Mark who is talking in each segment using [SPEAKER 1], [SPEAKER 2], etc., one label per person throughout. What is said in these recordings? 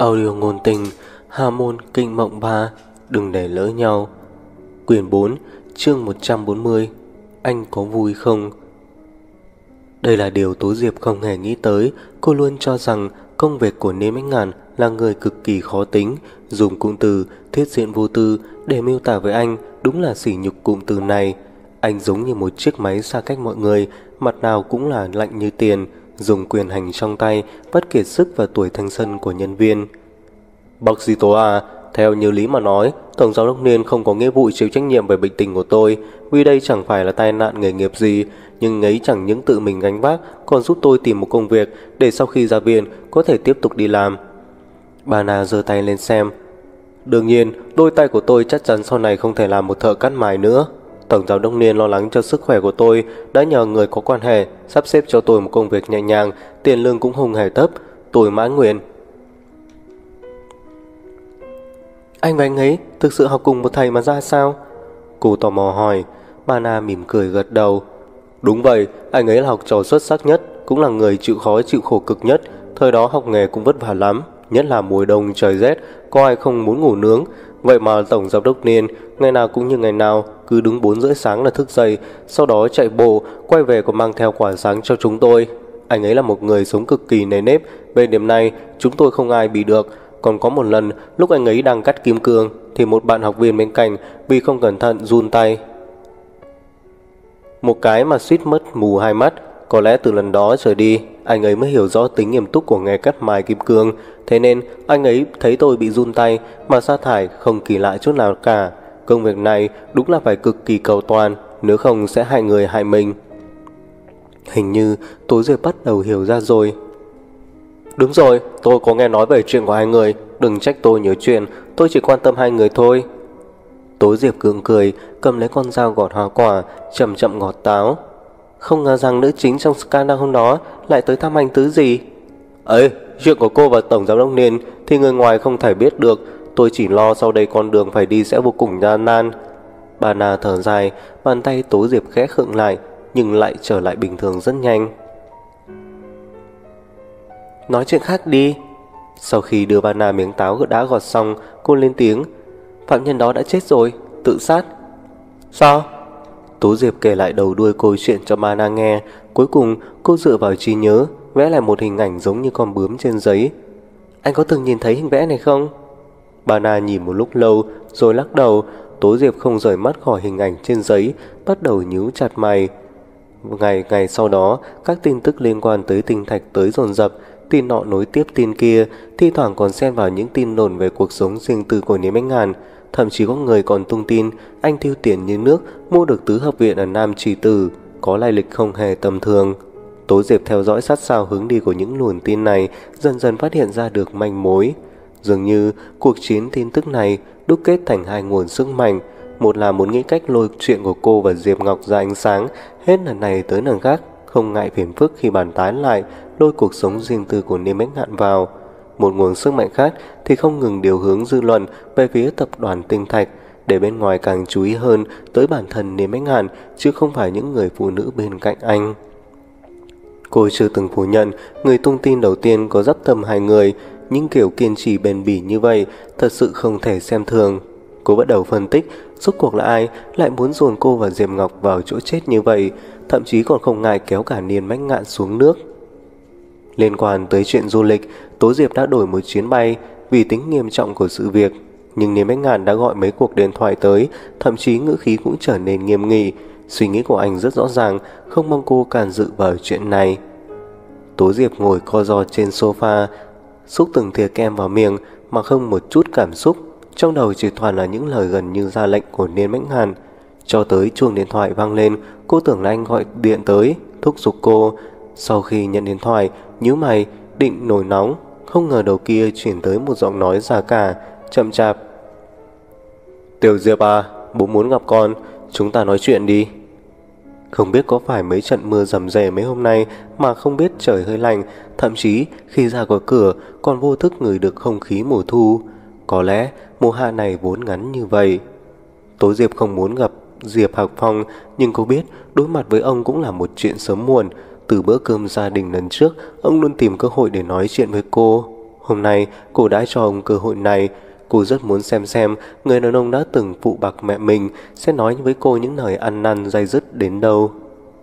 [SPEAKER 1] Audio ngôn tình, Hà môn kinh mộng 3, đừng để lỡ nhau. Quyển 4, chương 140. Anh có vui không? Đây là điều Tố Diệp không hề nghĩ tới. Cô luôn cho rằng công việc của Niêm Ánh Ngàn là người cực kỳ khó tính. Dùng cụm từ thiết diện vô tư để miêu tả với anh đúng là sỉ nhục cụm từ này. Anh giống như một chiếc máy xa cách mọi người, mặt nào cũng là lạnh như tiền, dùng quyền hành trong tay, vắt kiệt sức và tuổi thanh xuân của nhân viên. Bác sĩ Tố à, theo như lý mà nói, Tổng giám đốc Niên không có nghĩa vụ chịu trách nhiệm về bệnh tình của tôi, vì đây chẳng phải là tai nạn nghề nghiệp gì, nhưng ấy chẳng những tự mình gánh vác, còn giúp tôi tìm một công việc để sau khi ra viện có thể tiếp tục đi làm. Bà Na giơ tay lên xem. Đương nhiên, đôi tay của tôi chắc chắn sau này không thể làm một thợ cắt mài nữa. Tổng giám đốc Niên lo lắng cho sức khỏe của tôi, đã nhờ người có quan hệ sắp xếp cho tôi một công việc nhẹ nhàng, tiền lương cũng không hề thấp. Tôi mãn nguyện. Anh và anh ấy thực sự học cùng một thầy mà ra sao? Cô tò mò hỏi. Bà Na mỉm cười gật đầu. Đúng vậy, anh ấy là học trò xuất sắc nhất, cũng là người chịu khó chịu khổ cực nhất. Thời đó học nghề cũng vất vả lắm, nhất là mùa đông trời rét, có ai không muốn ngủ nướng. Vậy mà Tổng giám đốc Niên ngày nào cũng như ngày nào, cứ đứng 4 rưỡi sáng là thức dậy, sau đó chạy bộ, quay về còn mang theo quả sáng cho chúng tôi. Anh ấy là một người sống cực kỳ nề nếp, về điểm này chúng tôi không ai bị được. Còn có một lần, lúc anh ấy đang cắt kim cương thì một bạn học viên bên cạnh vì không cẩn thận run tay một cái mà suýt mất mù hai mắt. Có lẽ từ lần đó trở đi, anh ấy mới hiểu rõ tính nghiêm túc của nghề cắt mài kim cương. Thế nên anh ấy thấy tôi bị run tay mà sa thải không kỳ lạ chút nào cả. Công việc này đúng là phải cực kỳ cầu toàn, nếu không sẽ hại người hại mình. Hình như Tố Diệp bắt đầu hiểu ra rồi. Đúng rồi, tôi có nghe nói về chuyện của hai người. Đừng trách tôi nhiều chuyện, tôi chỉ quan tâm hai người thôi. Tố Diệp gượng cười, cầm lấy con dao gọt hoa quả, chậm chậm gọt táo. Không ngờ rằng nữ chính trong scandal hôm đó lại tới thăm anh Tứ gì. Ấy, chuyện của cô và Tổng giám đốc Niên thì người ngoài không thể biết được. Tôi chỉ lo sau đây con đường phải đi sẽ vô cùng gian nan. Bà Na thở dài, bàn tay Tố Diệp khẽ khựng lại, nhưng lại trở lại bình thường rất nhanh. Nói chuyện khác đi. Sau khi đưa bà Na miếng táo đã gọt xong, cô lên tiếng. Phạm nhân đó đã chết rồi, tự sát. Sao? Tố Diệp kể lại đầu đuôi câu chuyện cho bà Na nghe. Cuối cùng cô dựa vào trí nhớ, vẽ lại một hình ảnh giống như con bướm trên giấy. Anh có từng nhìn thấy hình vẽ này không? Bà Na nhìn một lúc lâu rồi lắc đầu. Tố Diệp không rời mắt khỏi hình ảnh trên giấy, bắt đầu nhíu chặt mày. Ngày sau đó, các tin tức liên quan tới tinh thạch tới dồn dập, tin nọ nối tiếp tin kia, thi thoảng còn xen vào những tin đồn về cuộc sống riêng tư của Niêm Ánh Ngàn. Thậm chí có người còn tung tin anh tiêu tiền như nước mua được tứ hợp viện ở Nam Trì Tử, có lai lịch không hề tầm thường. Tố Diệp theo dõi sát sao hướng đi của những luồng tin này, dần dần phát hiện ra được manh mối. Dường như cuộc chiến tin tức này đúc kết thành hai nguồn sức mạnh. Một là muốn nghĩ cách lôi chuyện của cô và Diệp Ngọc ra ánh sáng, hết lần này tới lần khác, không ngại phiền phức khi bàn tán lại, lôi cuộc sống riêng tư của Niêm Ánh Ngạn vào. Một nguồn sức mạnh khác thì không ngừng điều hướng dư luận về phía tập đoàn Tinh Thạch, để bên ngoài càng chú ý hơn tới bản thân Niêm Ánh Ngạn, chứ không phải những người phụ nữ bên cạnh anh. Cô chưa từng phủ nhận người tung tin đầu tiên có dắp tâm hai người, nhưng kiểu kiên trì bền bỉ như vậy thật sự không thể xem thường. Cô bắt đầu phân tích rốt cuộc là ai lại muốn dồn cô và Diệp Ngọc vào chỗ chết như vậy, thậm chí còn không ngại kéo cả Niên Ánh Ngạn xuống nước. Liên quan tới chuyện du lịch, Tố Diệp đã đổi một chuyến bay vì tính nghiêm trọng của sự việc, nhưng Niêm Ánh Ngạn đã gọi mấy cuộc điện thoại tới, thậm chí ngữ khí cũng trở nên nghiêm nghị. Suy nghĩ của anh rất rõ ràng, không mong cô can dự vào chuyện này. Tố Diệp ngồi co ro trên sofa, xúc từng thìa kem vào miệng mà không một chút cảm xúc, trong đầu chỉ toàn là những lời gần như ra lệnh của Niên Ánh Ngạn. Cho tới chuông điện thoại vang lên, cô tưởng là anh gọi điện tới, thúc giục cô. Sau khi nhận điện thoại, nhíu mày, định nổi nóng, không ngờ đầu kia chuyển tới một giọng nói già cả, chậm chạp. Tiểu Diệp à, bố muốn gặp con, chúng ta nói chuyện đi. Không biết có phải mấy trận mưa rầm rề mấy hôm nay mà không biết trời hơi lạnh, thậm chí khi ra khỏi cửa còn vô thức ngửi được không khí mùa thu. Có lẽ mùa hạ này vốn ngắn như vậy. Tố Diệp không muốn gặp Diệp Hạc Phong, nhưng cô biết đối mặt với ông cũng là một chuyện sớm muộn. Từ bữa cơm gia đình lần trước, ông luôn tìm cơ hội để nói chuyện với cô. Hôm nay cô đã cho ông cơ hội này. Cô rất muốn xem người đàn ông đã từng phụ bạc mẹ mình sẽ nói với cô những lời ăn năn day dứt đến đâu.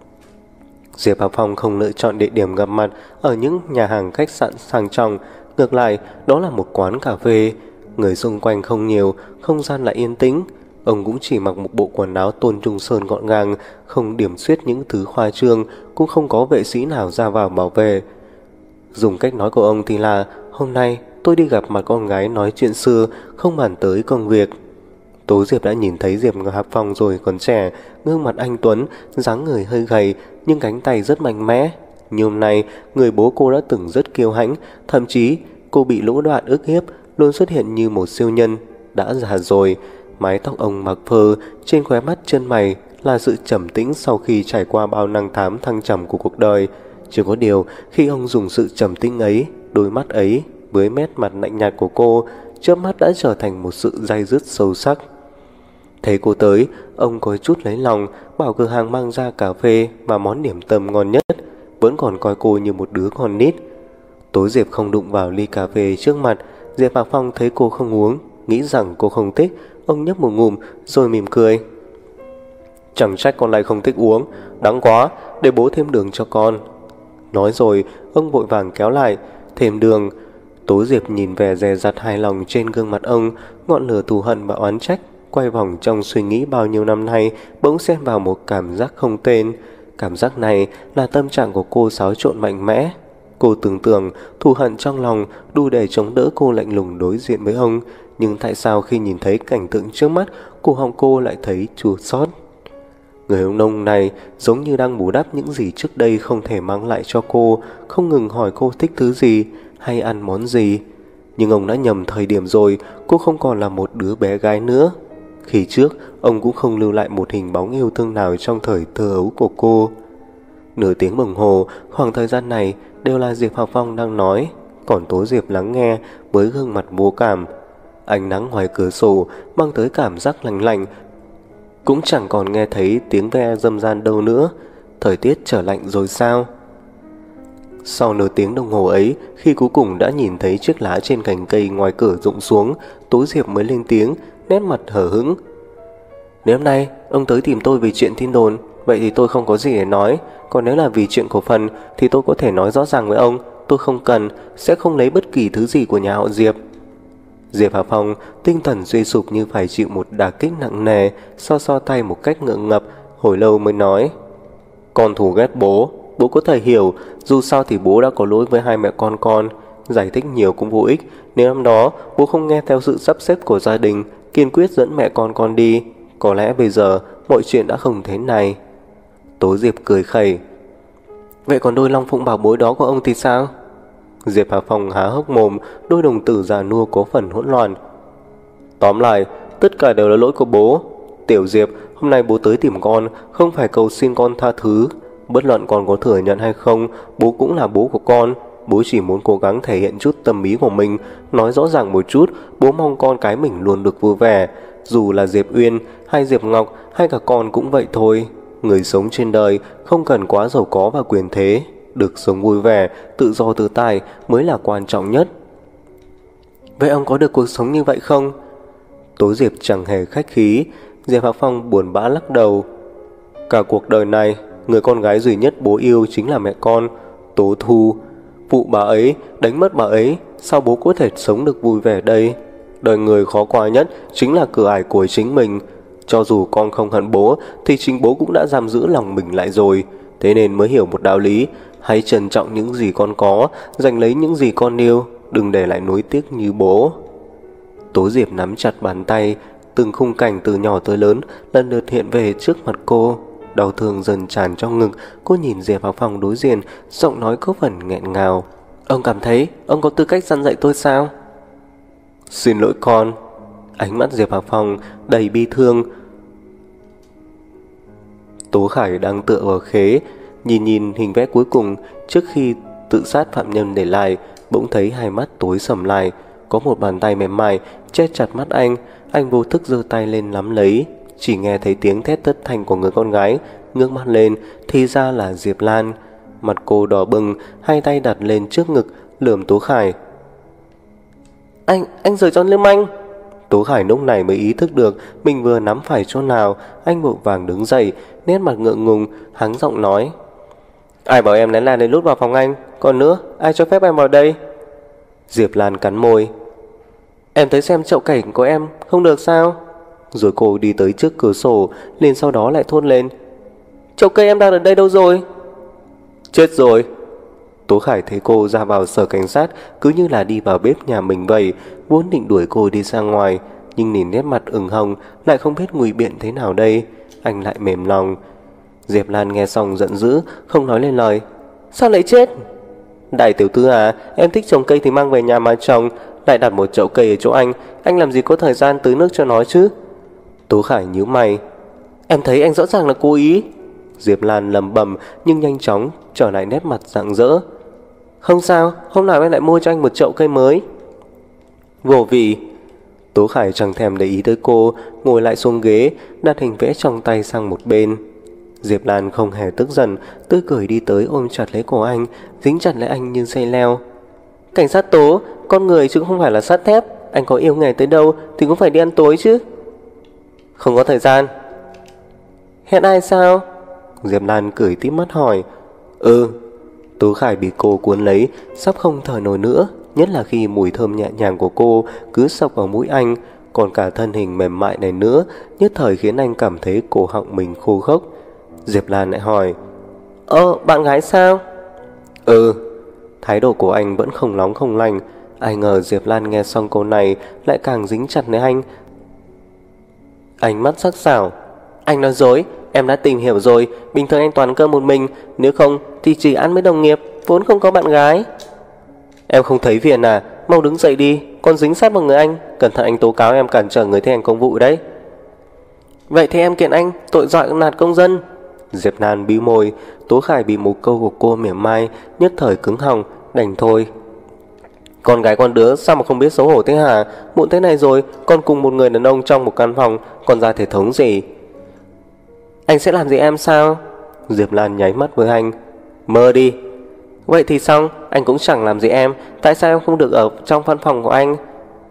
[SPEAKER 1] Diệp Hạo Phong không lựa chọn địa điểm gặp mặt ở những nhà hàng khách sạn sang trọng. Ngược lại, đó là một quán cà phê. Người xung quanh không nhiều, không gian lại yên tĩnh. Ông cũng chỉ mặc một bộ quần áo Tôn Trung Sơn gọn gàng, không điểm xuyết những thứ khoa trương, cũng không có vệ sĩ nào ra vào bảo vệ. Dùng cách nói của ông thì là: hôm nay tôi đi gặp mặt con gái nói chuyện xưa, không bàn tới công việc. Tố Diệp đã nhìn thấy Diệp Hạo Phong rồi còn trẻ, gương mặt anh tuấn, dáng người hơi gầy nhưng cánh tay rất mạnh mẽ. Như hôm nay, người bố cô đã từng rất kiêu hãnh, thậm chí cô bị lũ đoạn ức hiếp, luôn xuất hiện như một siêu nhân. Đã già rồi, mái tóc ông mặc phơ, trên khóe mắt chân mày là sự trầm tĩnh sau khi trải qua bao năm tháng thăng trầm của cuộc đời. Chỉ có điều, khi ông dùng sự trầm tĩnh ấy, đôi mắt ấy với nét mặt lạnh nhạt của cô, chớp mắt đã trở thành một sự day dứt sâu sắc. Thấy cô tới, ông có chút lấy lòng, bảo cửa hàng mang ra cà phê và món điểm tâm ngon nhất, vẫn còn coi cô như một đứa con nít. Tố Diệp không đụng vào ly cà phê trước mặt. Diệp Hạo Phong thấy cô không uống, nghĩ rằng cô không thích, ông nhấp một ngụm rồi mỉm cười. Chẳng trách con lại không thích uống, đắng quá, để bố thêm đường cho con. Nói rồi, ông vội vàng kéo lại, thêm đường. Tố Diệp nhìn vẻ dè dặt hài lòng trên gương mặt ông, ngọn lửa thù hận và oán trách quay vòng trong suy nghĩ bao nhiêu năm nay bỗng xen vào một cảm giác không tên. Cảm giác này là tâm trạng của cô xáo trộn mạnh mẽ. Cô tưởng tượng thù hận trong lòng đủ để chống đỡ cô lạnh lùng đối diện với ông, nhưng tại sao khi nhìn thấy cảnh tượng trước mắt, cổ họng cô lại thấy chua xót. Người đàn ông này giống như đang bù đắp những gì trước đây không thể mang lại cho cô, không ngừng hỏi cô thích thứ gì hay ăn món gì. Nhưng ông đã nhầm thời điểm rồi, cô không còn là một đứa bé gái nữa. Khi trước, ông cũng không lưu lại một hình bóng yêu thương nào trong thời thơ ấu của cô. Nửa tiếng đồng hồ, khoảng thời gian này đều là Diệp Hạo Phong đang nói, còn Tố Diệp lắng nghe với gương mặt vô cảm. Ánh nắng ngoài cửa sổ mang tới cảm giác lạnh lạnh, cũng chẳng còn nghe thấy tiếng ve râm ran đâu nữa. Thời tiết trở lạnh rồi sao? Sau nửa tiếng đồng hồ ấy, khi cuối cùng đã nhìn thấy chiếc lá trên cành cây ngoài cửa rụng xuống, Tố Diệp mới lên tiếng, nét mặt hờ hững. Nếu hôm nay ông tới tìm tôi vì chuyện tin đồn, vậy thì tôi không có gì để nói. Còn nếu là vì chuyện cổ phần thì tôi có thể nói rõ ràng với ông, tôi không cần, sẽ không lấy bất kỳ thứ gì của nhà họ Diệp. Diệp Hạo Phong tinh thần suy sụp như phải chịu một đả kích nặng nề, so tay một cách ngượng ngập, hồi lâu mới nói. Con thù ghét bố, bố có thể hiểu, dù sao thì bố đã có lỗi với hai mẹ con. Giải thích nhiều cũng vô ích. Nếu năm đó bố không nghe theo sự sắp xếp của gia đình, kiên quyết dẫn mẹ con đi, có lẽ bây giờ mọi chuyện đã không thế này. Tố Diệp cười khẩy. Vậy còn đôi long phụng bảo bối đó của ông thì sao? Diệp Hạo Phong há hốc mồm, đôi đồng tử già nua có phần hỗn loạn. Tóm lại, tất cả đều là lỗi của bố. Tiểu Diệp, hôm nay bố tới tìm con, không phải cầu xin con tha thứ. Bất luận con có thừa nhận hay không, bố cũng là bố của con. Bố chỉ muốn cố gắng thể hiện chút tâm ý của mình, nói rõ ràng một chút, bố mong con cái mình luôn được vui vẻ. Dù là Diệp Uyên hay Diệp Ngọc hay cả con cũng vậy thôi. Người sống trên đời không cần quá giàu có và quyền thế, được sống vui vẻ, tự do tự tại mới là quan trọng nhất. Vậy ông có được cuộc sống như vậy không? Tố Diệp chẳng hề khách khí. Diệp Hạo Phong buồn bã lắc đầu. Cả cuộc đời này, người con gái duy nhất bố yêu chính là mẹ con, Tố Thu. Vụ bà ấy, đánh mất bà ấy, sao bố có thể sống được vui vẻ đây? Đời người khó qua nhất chính là cửa ải của chính mình. Cho dù con không hận bố, thì chính bố cũng đã giam giữ lòng mình lại rồi. Thế nên mới hiểu một đạo lý, hãy trân trọng những gì con có, giành lấy những gì con yêu, đừng để lại nuối tiếc như bố. Tố Diệp nắm chặt bàn tay, từng khung cảnh từ nhỏ tới lớn lần lượt hiện về trước mặt cô. Đau thương dần tràn trong ngực. Cô nhìn Diệp Hạo Phong đối diện, giọng nói có phần nghẹn ngào. Ông cảm thấy ông có tư cách dăn dạy tôi sao? Xin lỗi con. Ánh mắt Diệp Hạo Phong đầy bi thương. Tố Khải đang tựa vào khế, nhìn hình vẽ cuối cùng trước khi tự sát phạm nhân để lại, bỗng thấy hai mắt tối sầm lại. Có một bàn tay mềm mại che chặt mắt anh vô thức giơ tay lên nắm lấy. Chỉ nghe thấy tiếng thét thất thanh của người con gái, ngước mắt lên thì ra là Diệp Lan. Mặt cô đỏ bừng, hai tay đặt lên trước ngực, lườm Tố Khải. Anh rời cho Liêm Anh. Tố Khải lúc này mới ý thức được mình vừa nắm phải chỗ nào. Anh vội vàng đứng dậy, nét mặt ngượng ngùng, hắng giọng nói: Ai bảo em lén lén đến lút vào phòng anh? Còn nữa, ai cho phép em vào đây? Diệp Lan cắn môi: Em tới xem chậu cảnh của em không được sao? Rồi cô đi tới trước cửa sổ, liền sau đó lại thốt lên: Chậu cây em đang ở đây đâu rồi? Chết rồi. Tố Khải thấy cô ra vào sở cảnh sát cứ như là đi vào bếp nhà mình vậy, vốn định đuổi cô đi ra ngoài, nhưng nhìn nét mặt ửng hồng, lại không biết ngụy biện thế nào đây. Anh lại mềm lòng. Diệp Lan nghe xong giận dữ, không nói lên lời. Sao lại chết? Đại tiểu thư à, em thích trồng cây thì mang về nhà mà trồng, lại đặt một chậu cây ở chỗ anh làm gì có thời gian tưới nước cho nó chứ? Tố Khải nhíu mày. Em thấy anh rõ ràng là cố ý. Diệp Lan lẩm bẩm nhưng nhanh chóng trở lại nét mặt rạng rỡ. Không sao, hôm nào em lại mua cho anh một chậu cây mới. Vô vị. Tố Khải chẳng thèm để ý tới cô, ngồi lại xuống ghế, đặt hình vẽ trong tay sang một bên. Diệp Lan không hề tức giận, tươi cười đi tới ôm chặt lấy cổ anh, dính chặt lấy anh như dây leo. Cảnh sát Tố, con người chứ không phải là sắt thép, anh có yêu nghề tới đâu thì cũng phải đi ăn tối chứ. Không có thời gian. Hẹn ai sao? Diệp Lan cười tít mắt hỏi. Tố Khải bị cô cuốn lấy, sắp không thở nổi nữa, nhất là khi mùi thơm nhẹ nhàng của cô cứ xộc vào mũi anh, còn cả thân hình mềm mại này nữa, nhất thời khiến anh cảm thấy cổ họng mình khô khốc. Diệp Lan lại hỏi: Bạn gái sao? Thái độ của anh vẫn không nóng không lạnh. Ai ngờ Diệp Lan nghe xong câu này lại càng dính chặt lấy anh. Ánh mắt sắc sảo. Anh nói dối, em đã tìm hiểu rồi, bình thường anh toàn cơm một mình, nếu không thì chỉ ăn với đồng nghiệp, vốn không có bạn gái. Em không thấy phiền à? Mau đứng dậy đi, còn dính sát vào người anh, cẩn thận anh tố cáo em cản trở người thi hành công vụ đấy. Vậy thì em kiện anh tội dọa nạt công dân. Diệp Lan bĩu môi. Tố Khải bị một câu của cô mỉa mai, nhất thời cứng họng, đành thôi. Con gái con đứa sao mà không biết xấu hổ thế hả? Muộn thế này rồi, còn cùng một người đàn ông trong một căn phòng, còn ra thể thống gì? Anh sẽ làm gì em sao? Diệp Lan nháy mắt với anh. Mơ đi. Vậy thì xong, anh cũng chẳng làm gì em, tại sao em không được ở trong văn phòng của anh?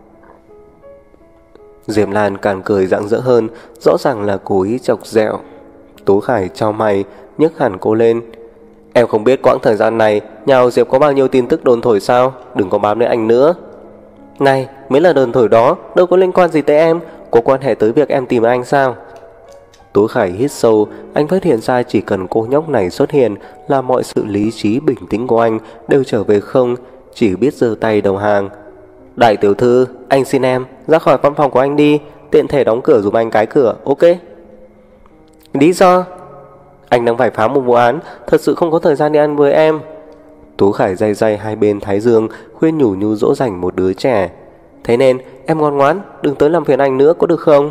[SPEAKER 1] Diệp Lan càng cười rạng rỡ hơn, rõ ràng là cố ý chọc ghẹo. Tố Khải chau mày, nhấc hẳn cô lên. Em không biết quãng thời gian này nhà Diệp có bao nhiêu tin tức đồn thổi sao? Đừng có bám lấy anh nữa. Này, mấy là đồn thổi đó đâu có liên quan gì tới em, có quan hệ tới việc em tìm anh sao? Tố Khải hít sâu. Anh phát hiện ra chỉ cần cô nhóc này xuất hiện là mọi sự lý trí bình tĩnh của anh đều trở về không, chỉ biết giơ tay đầu hàng. Đại tiểu thư, anh xin em ra khỏi văn phòng của anh đi, tiện thể đóng cửa giùm anh cái cửa, ok? Lý do? Anh đang phải phá một vụ án, thật sự không có thời gian đi ăn với em. Tố Khải day day hai bên thái dương, khuyên nhủ như dỗ dành một đứa trẻ. Thế nên em ngoan ngoãn, đừng tới làm phiền anh nữa có được không?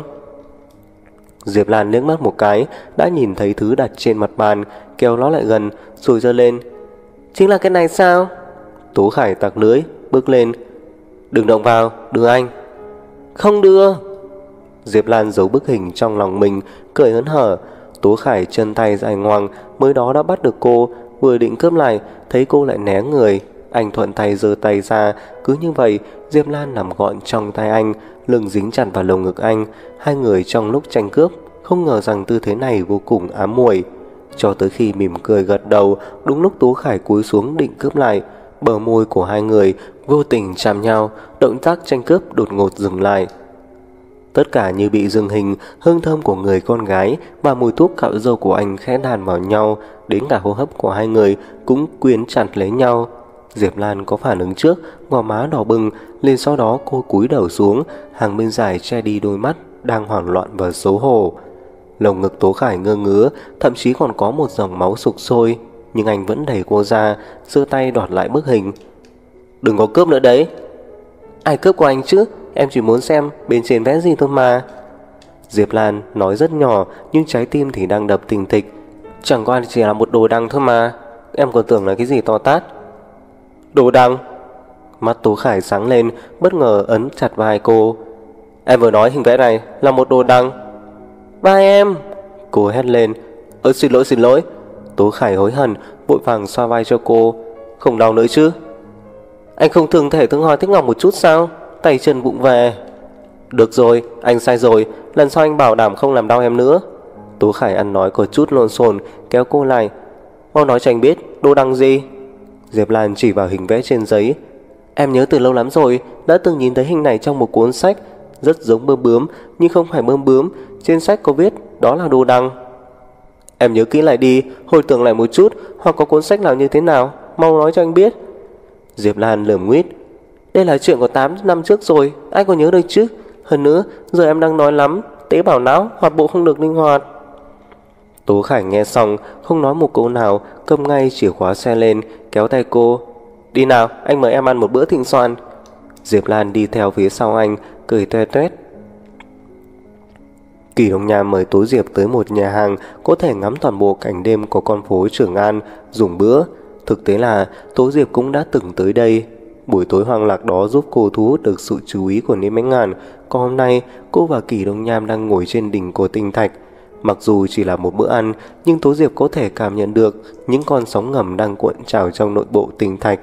[SPEAKER 1] Diệp Lan liếc mắt một cái, đã nhìn thấy thứ đặt trên mặt bàn, kéo nó lại gần, rồi giơ lên. Chính là cái này sao? Tố Khải tặc lưỡi, bước lên. Đừng động vào, đưa anh. Không đưa. Diệp Lan giấu bức hình trong lòng mình, cười hớn hở. Tố Khải chân tay dài ngoằng, mới đó đã bắt được cô, vừa định cướp lại, thấy cô lại né người. Anh thuận tay giơ tay ra, cứ như vậy Diệp Lan nằm gọn trong tay anh, lưng dính chặt vào lồng ngực anh. Hai người trong lúc tranh cướp, không ngờ rằng tư thế này vô cùng ám muội. Cho tới khi mỉm cười gật đầu, đúng lúc Tố Khải cúi xuống định cướp lại, bờ môi của hai người vô tình chạm nhau, động tác tranh cướp đột ngột dừng lại. Tất cả như bị dừng hình, hương thơm của người con gái và mùi thuốc cạo râu của anh khẽ đàn vào nhau, đến cả hô hấp của hai người cũng quyến chặt lấy nhau. Diệp Lan có phản ứng trước, gò má đỏ bừng, liền sau đó cô cúi đầu xuống, hàng bên dài che đi đôi mắt đang hoảng loạn và xấu hổ. Lồng ngực Tố Khải ngơ ngứa, thậm chí còn có một dòng máu sục sôi, nhưng anh vẫn đẩy cô ra, giơ tay đoạt lại bức hình. Đừng có cướp nữa đấy. Ai cướp của anh chứ? Em chỉ muốn xem bên trên vẽ gì thôi mà. Diệp Lan nói rất nhỏ, nhưng trái tim thì đang đập thình thịch. Chẳng qua chỉ là một đồ đằng thôi mà, em còn tưởng là cái gì to tát. Đồ đằng? Mắt Tố Khải sáng lên, bất ngờ ấn chặt vai cô. Em vừa nói hình vẽ này là một đồ đằng. Vai em! Cô hét lên. Xin lỗi. Tố Khải hối hận, vội vàng xoa vai cho cô. Không đau nữa chứ? Anh không thường thể thương hỏi thích ngọc một chút sao? tay chân vụng về. Được rồi, anh sai rồi, lần sau anh bảo đảm không làm đau em nữa. Tố Khải ăn nói có chút lộn xộn, kéo cô lại. Mau nói cho anh biết, đồ đằng gì? Diệp Lan chỉ vào hình vẽ trên giấy. Em nhớ từ lâu lắm rồi, đã từng nhìn thấy hình này trong một cuốn sách, rất giống bướm bướm, nhưng không phải bướm bướm. Trên sách có viết đó là đồ đằng. Em nhớ kỹ lại đi, hồi tưởng lại một chút, hoặc có cuốn sách nào như thế nào, mau nói cho anh biết. Diệp Lan lườm nguýt. Đây là chuyện của 8 năm trước rồi, ai có nhớ được chứ? Hơn nữa, giờ em đang nói lắm, tế bào não, hoạt bộ không được linh hoạt. Tố Khải nghe xong, không nói một câu nào, cầm ngay chìa khóa xe lên, kéo tay cô. Đi nào, anh mời em ăn một bữa thịnh soàn. Diệp Lan đi theo phía sau anh, cười toe toét. Kỳ Đông Nham mời Tố Diệp tới một nhà hàng có thể ngắm toàn bộ cảnh đêm của con phố Trường An dùng bữa. Thực tế là Tố Diệp cũng đã từng tới đây. Buổi tối hoang lạc đó giúp cô thu hút được sự chú ý của Niêm Ánh Ngàn. Còn hôm nay cô và Kỳ Đông Nham đang ngồi trên đỉnh của tinh thạch. Mặc dù chỉ là một bữa ăn, nhưng Tố Diệp có thể cảm nhận được những con sóng ngầm đang cuộn trào trong nội bộ tinh thạch.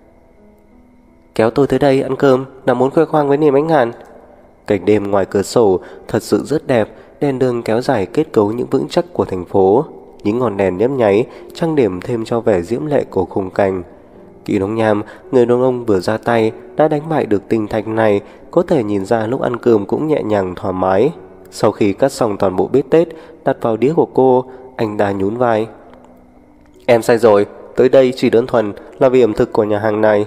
[SPEAKER 1] Kéo tôi tới đây ăn cơm là muốn khoe khoang với Niêm Ánh Ngàn. Cảnh đêm ngoài cửa sổ thật sự rất đẹp, đèn đường kéo dài kết cấu những vững chắc của thành phố. Những ngọn đèn nhấp nháy trang điểm thêm cho vẻ diễm lệ của khung cảnh. Kỳ Đông Nham, người đàn ông vừa ra tay đã đánh bại được tinh thạch này, có thể nhìn ra lúc ăn cơm cũng nhẹ nhàng thoải mái. Sau khi cắt xong toàn bộ bít tết đặt vào đĩa của cô, anh ta nhún vai. Em sai rồi, tới đây chỉ đơn thuần là vì ẩm thực của nhà hàng này.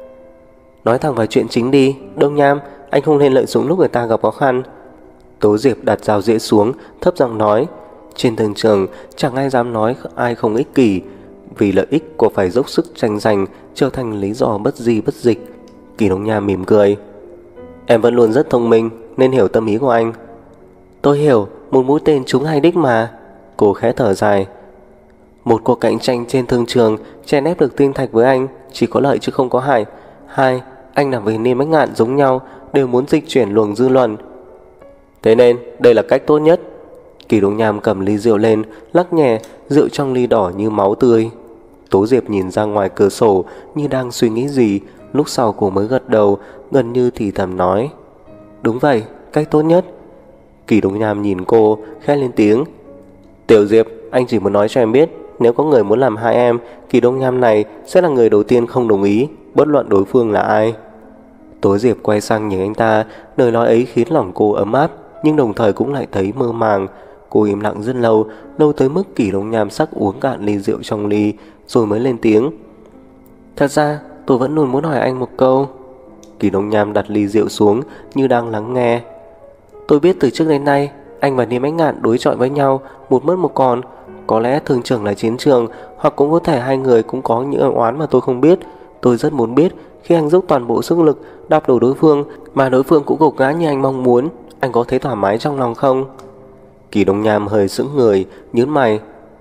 [SPEAKER 1] Nói thẳng vào chuyện chính đi, Đông Nham, anh không nên lợi dụng lúc người ta gặp khó khăn. Tố Diệp đặt dao dĩa xuống, thấp giọng nói. Trên thương trường chẳng ai dám nói ai không ích kỷ, vì lợi ích của phải dốc sức tranh giành trở thành lý do bất di bất dịch. Kỳ Đông Nham mỉm cười. Em vẫn luôn rất thông minh nên hiểu tâm ý của anh. Tôi hiểu, một mũi tên trúng hai đích mà. Cô khẽ thở dài. Một cuộc cạnh tranh trên thương trường chèn ép được tinh thạch với anh chỉ có lợi chứ không có hại. Hai, anh làm với Niêm Ánh Ngạn giống nhau, đều muốn dịch chuyển luồng dư luận. Thế nên đây là cách tốt nhất. Kỳ Đông Nham cầm ly rượu lên, lắc nhẹ, rượu trong ly đỏ như máu tươi. Tố Diệp nhìn ra ngoài cửa sổ như đang suy nghĩ gì, lúc sau cô mới gật đầu, gần như thì thầm nói. Đúng vậy, cách tốt nhất. Kỳ Đông Nham nhìn cô, khẽ lên tiếng. Tiểu Diệp, anh chỉ muốn nói cho em biết, nếu có người muốn làm hai em, Kỳ Đông Nham này sẽ là người đầu tiên không đồng ý, bất luận đối phương là ai. Tố Diệp quay sang nhìn anh ta, lời nói ấy khiến lòng cô ấm áp, nhưng đồng thời cũng lại thấy mơ màng. Cô im lặng rất lâu, lâu tới mức Kỳ Đông Nham sắp uống cạn ly rượu trong ly, rồi mới lên tiếng. Thật ra, tôi vẫn luôn muốn hỏi anh một câu. Kỳ Đông Nham đặt ly rượu xuống như đang lắng nghe. Tôi biết từ trước đến nay, anh và Niêm Ánh Ngạn đối chọi với nhau, một mất một còn. Có lẽ thương trường là chiến trường, hoặc cũng có thể hai người cũng có những oán mà tôi không biết. Tôi rất muốn biết, khi anh dốc toàn bộ sức lực đạp đổ đối phương, mà đối phương cũng gục ngã như anh mong muốn, anh có thấy thoải mái trong lòng không? Kỳ Đông Nham hơi sững người, nhướng mày.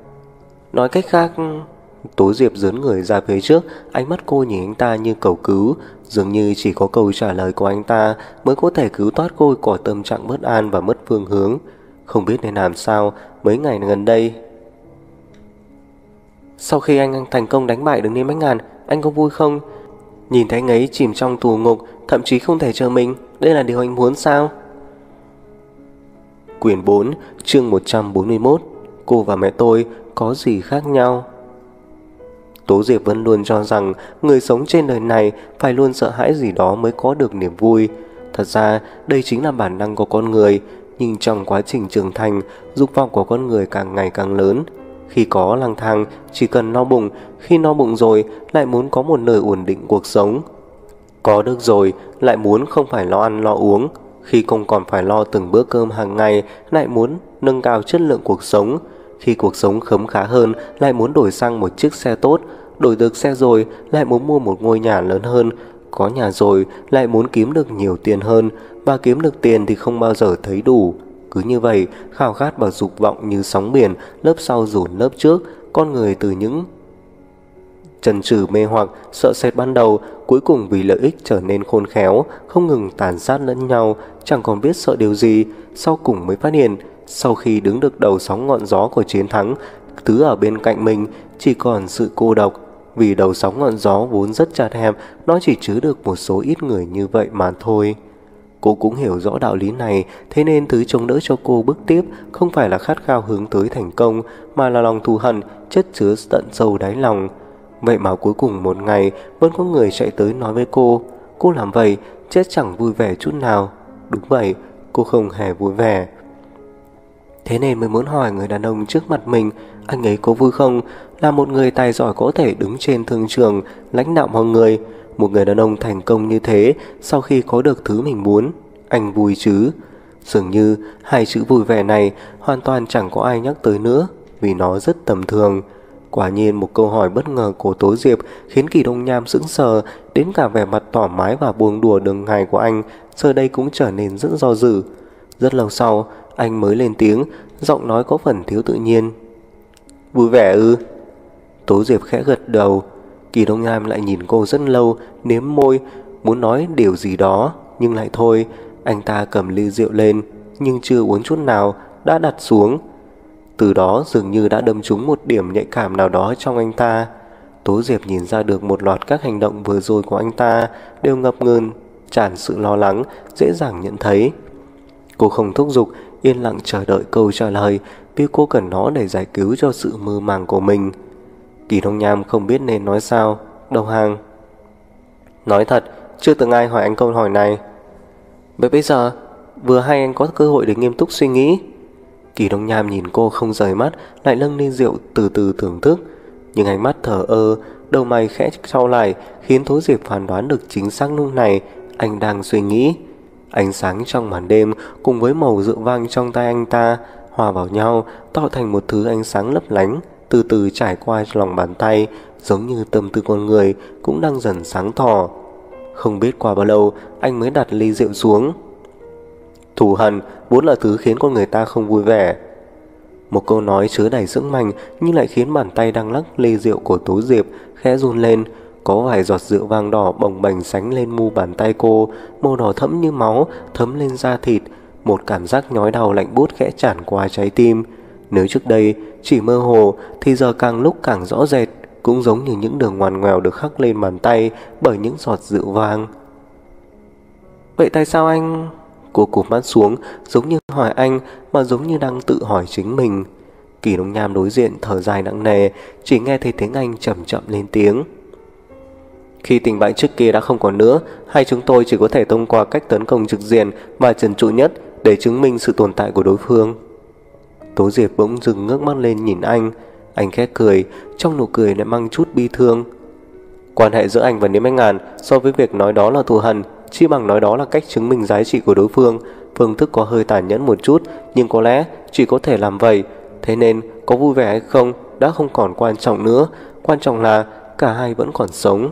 [SPEAKER 1] Nói cách khác... Tố Diệp dướn người ra phía trước, ánh mắt cô nhìn anh ta như cầu cứu, dường như chỉ có câu trả lời của anh ta mới có thể cứu thoát cô khỏi tâm trạng bất an và mất phương hướng. Không biết nên làm sao mấy ngày gần đây. Sau khi anh thành công đánh bại được Niêm Ánh Ngàn, anh có vui không? Nhìn thấy anh ấy chìm trong tù ngục, thậm chí không thể chờ mình, đây là điều anh muốn sao? Quyển 4, chương 141. Cô và mẹ tôi có gì khác nhau? Tố Diệp vẫn luôn cho rằng người sống trên đời này phải luôn sợ hãi gì đó mới có được niềm vui. Thật ra đây chính là bản năng của con người, nhưng trong quá trình trưởng thành, dục vọng của con người càng ngày càng lớn. Khi có lang thang chỉ cần no bụng, khi no bụng rồi lại muốn có một nơi ổn định cuộc sống. Có được rồi lại muốn không phải lo ăn lo uống, khi không còn phải lo từng bữa cơm hàng ngày lại muốn nâng cao chất lượng cuộc sống. Khi cuộc sống khấm khá hơn lại muốn đổi sang một chiếc xe tốt, đổi được xe rồi lại muốn mua một ngôi nhà lớn hơn, có nhà rồi lại muốn kiếm được nhiều tiền hơn, và kiếm được tiền thì không bao giờ thấy đủ. Cứ như vậy, khao khát và dục vọng như sóng biển, lớp sau dồn lớp trước, con người từ những chần chừ mê hoặc, sợ sệt ban đầu, cuối cùng vì lợi ích trở nên khôn khéo, không ngừng tàn sát lẫn nhau, chẳng còn biết sợ điều gì. Sau cùng mới phát hiện, sau khi đứng được đầu sóng ngọn gió của chiến thắng, thứ ở bên cạnh mình chỉ còn sự cô độc. vì đầu sóng ngọn gió vốn rất chật hẹp, nó chỉ chứa được một số ít người như vậy mà thôi. Cô cũng hiểu rõ đạo lý này, thế nên thứ chống đỡ cho cô bước tiếp không phải là khát khao hướng tới thành công, mà là lòng thù hận chất chứa tận sâu đáy lòng. Vậy mà cuối cùng một ngày vẫn có người chạy tới nói với cô làm vậy chết chẳng vui vẻ chút nào. Đúng vậy, cô không hề vui vẻ. Thế nên mới muốn hỏi người đàn ông trước mặt mình, anh ấy có vui không? Là một người tài giỏi có thể đứng trên thương trường, lãnh đạo mọi người. Một người đàn ông thành công như thế, sau khi có được thứ mình muốn, anh vui chứ? Dường như hai chữ vui vẻ này hoàn toàn chẳng có ai nhắc tới nữa, vì nó rất tầm thường. Quả nhiên một câu hỏi bất ngờ của Tố Diệp khiến Kỳ Đông Nham sững sờ, đến cả vẻ mặt thoải mái và buông đùa đường ngày của anh giờ đây cũng trở nên rất do dự. Rất lâu sau, anh mới lên tiếng, giọng nói có phần thiếu tự nhiên. Vui vẻ ư? Tố Diệp khẽ gật đầu. Kỳ Đông Nham lại nhìn cô rất lâu, nếm môi, muốn nói điều gì đó, nhưng lại thôi. Anh ta cầm ly rượu lên, nhưng chưa uống chút nào, đã đặt xuống. Từ đó dường như đã đâm trúng một điểm nhạy cảm nào đó trong anh ta. Tố Diệp nhìn ra được một loạt các hành động vừa rồi của anh ta đều ngập ngừng, tràn sự lo lắng, dễ dàng nhận thấy. Cô không thúc giục, yên lặng chờ đợi câu trả lời, vì cô cần nó để giải cứu cho sự mơ màng của mình. Kỳ Đông Nham không biết nên nói sao, đầu hàng. Nói thật, chưa từng ai hỏi anh câu hỏi này. Vậy bây giờ, vừa hay anh có cơ hội để nghiêm túc suy nghĩ. Kỳ Đông Nham nhìn cô không rời mắt, lại nâng ly rượu từ từ thưởng thức. Nhưng ánh mắt thờ ơ, đầu mày khẽ cau lại, khiến Tố Diệp phán đoán được chính xác lúc này anh đang suy nghĩ. Ánh sáng trong màn đêm cùng với màu rượu vang trong tay anh ta hòa vào nhau, tạo thành một thứ ánh sáng lấp lánh, từ từ trải qua lòng bàn tay, giống như tâm tư con người cũng đang dần sáng tỏ. Không biết qua bao lâu, anh mới đặt ly rượu xuống. Thù hằn vốn là thứ khiến con người ta không vui vẻ. Một câu nói chứa đầy sức mạnh nhưng lại khiến bàn tay đang lắc ly rượu của Tố Diệp khẽ run lên. Có vài giọt rượu vàng đỏ bồng bềnh sánh lên mu bàn tay cô, màu đỏ thẫm như máu thấm lên da thịt. Một cảm giác nhói đau lạnh buốt khẽ tràn qua trái tim. Nếu trước đây chỉ mơ hồ thì giờ càng lúc càng rõ rệt, cũng giống như những đường ngoằn ngoèo được khắc lên bàn tay bởi những giọt rượu vang. Vậy tại sao anh... Cô cụp mắt xuống, giống như hỏi anh mà giống như đang tự hỏi chính mình. Kỳ Đông Nham đối diện thở dài nặng nề, chỉ nghe thấy tiếng anh chậm chậm lên tiếng. Khi tình bạn trước kia đã không còn nữa, hai chúng tôi chỉ có thể thông qua cách tấn công trực diện và trần trụ nhất để chứng minh sự tồn tại của đối phương. Tố Diệp bỗng dừng ngước mắt lên nhìn anh khẽ cười, trong nụ cười lại mang chút bi thương. Quan hệ giữa anh và Niêm Anh Ngàn so với việc nói đó là thù hằn, chỉ bằng nói đó là cách chứng minh giá trị của đối phương. Phương thức có hơi tàn nhẫn một chút, nhưng có lẽ chỉ có thể làm vậy. Thế nên có vui vẻ hay không đã không còn quan trọng nữa, quan trọng là cả hai vẫn còn sống.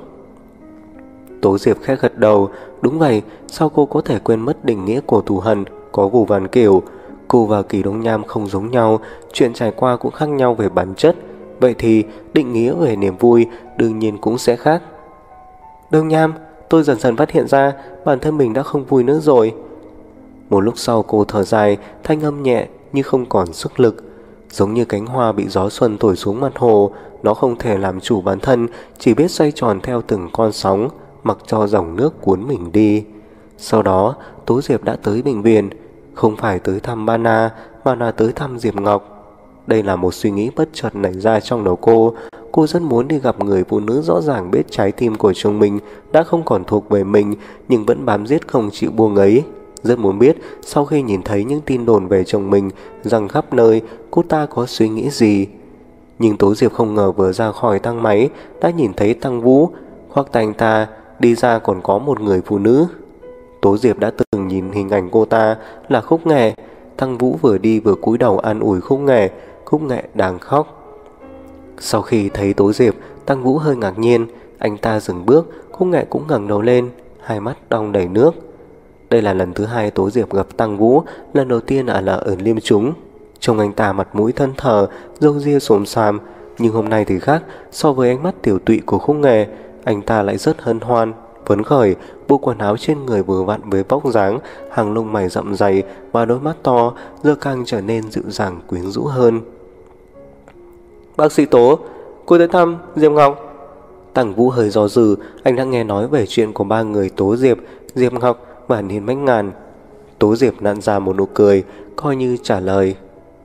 [SPEAKER 1] Tố Diệp khẽ gật đầu. Đúng vậy, sao cô có thể quên mất định nghĩa của thù hằn có vô vàn kiểu. Cô và Kỳ Đông Nham không giống nhau, chuyện trải qua cũng khác nhau về bản chất. Vậy thì định nghĩa về niềm vui đương nhiên cũng sẽ khác. Đông Nham, tôi dần dần phát hiện ra bản thân mình đã không vui nữa rồi. Một lúc sau cô thở dài, thanh âm nhẹ như không còn sức lực. Giống như cánh hoa bị gió xuân thổi xuống mặt hồ, nó không thể làm chủ bản thân, chỉ biết xoay tròn theo từng con sóng, mặc cho dòng nước cuốn mình đi. Sau đó Tố Diệp đã tới bệnh viện, không phải tới thăm Bana mà là tới thăm Diệp Ngọc. Đây là một suy nghĩ bất chợt nảy ra trong đầu cô. Cô rất muốn đi gặp người phụ nữ rõ ràng biết trái tim của chồng mình đã không còn thuộc về mình, nhưng vẫn bám giết không chịu buông ấy. Rất muốn biết sau khi nhìn thấy những tin đồn về chồng mình rằng khắp nơi, cô ta có suy nghĩ gì. Nhưng Tố Diệp không ngờ vừa ra khỏi thang máy đã nhìn thấy Tăng Vũ. Khoác tay anh ta đi ra còn có một người phụ nữ. Tố Diệp đã từng nhìn hình ảnh cô ta là Khúc Nghệ. Tăng Vũ vừa đi vừa cúi đầu an ủi Khúc Nghệ đang khóc. Sau khi thấy Tố Diệp, Tăng Vũ hơi ngạc nhiên, anh ta dừng bước, Khúc Nghệ cũng ngẩng đầu lên, hai mắt đong đầy nước. Đây là lần thứ hai Tố Diệp gặp Tăng Vũ, lần đầu tiên là ở Liêm Chúng. Trông anh ta mặt mũi thân thờ, râu ria xồm xoàm, nhưng hôm nay thì khác. So với ánh mắt tiểu tụy của Khúc Nghệ, anh ta lại rất hân hoan, phấn khởi. Bộ quần áo trên người vừa vặn với vóc dáng, hàng lông mày rậm dày và đôi mắt to giờ càng trở nên dịu dàng quyến rũ hơn. Bác sĩ Tố, cô tới thăm Diệp Ngọc. Tằng Vũ hơi do dự, anh đã nghe nói về chuyện của ba người Tố Diệp, Diệp Ngọc và Niên Bách Ngàn. Tố Diệp nặn ra một nụ cười, coi như trả lời.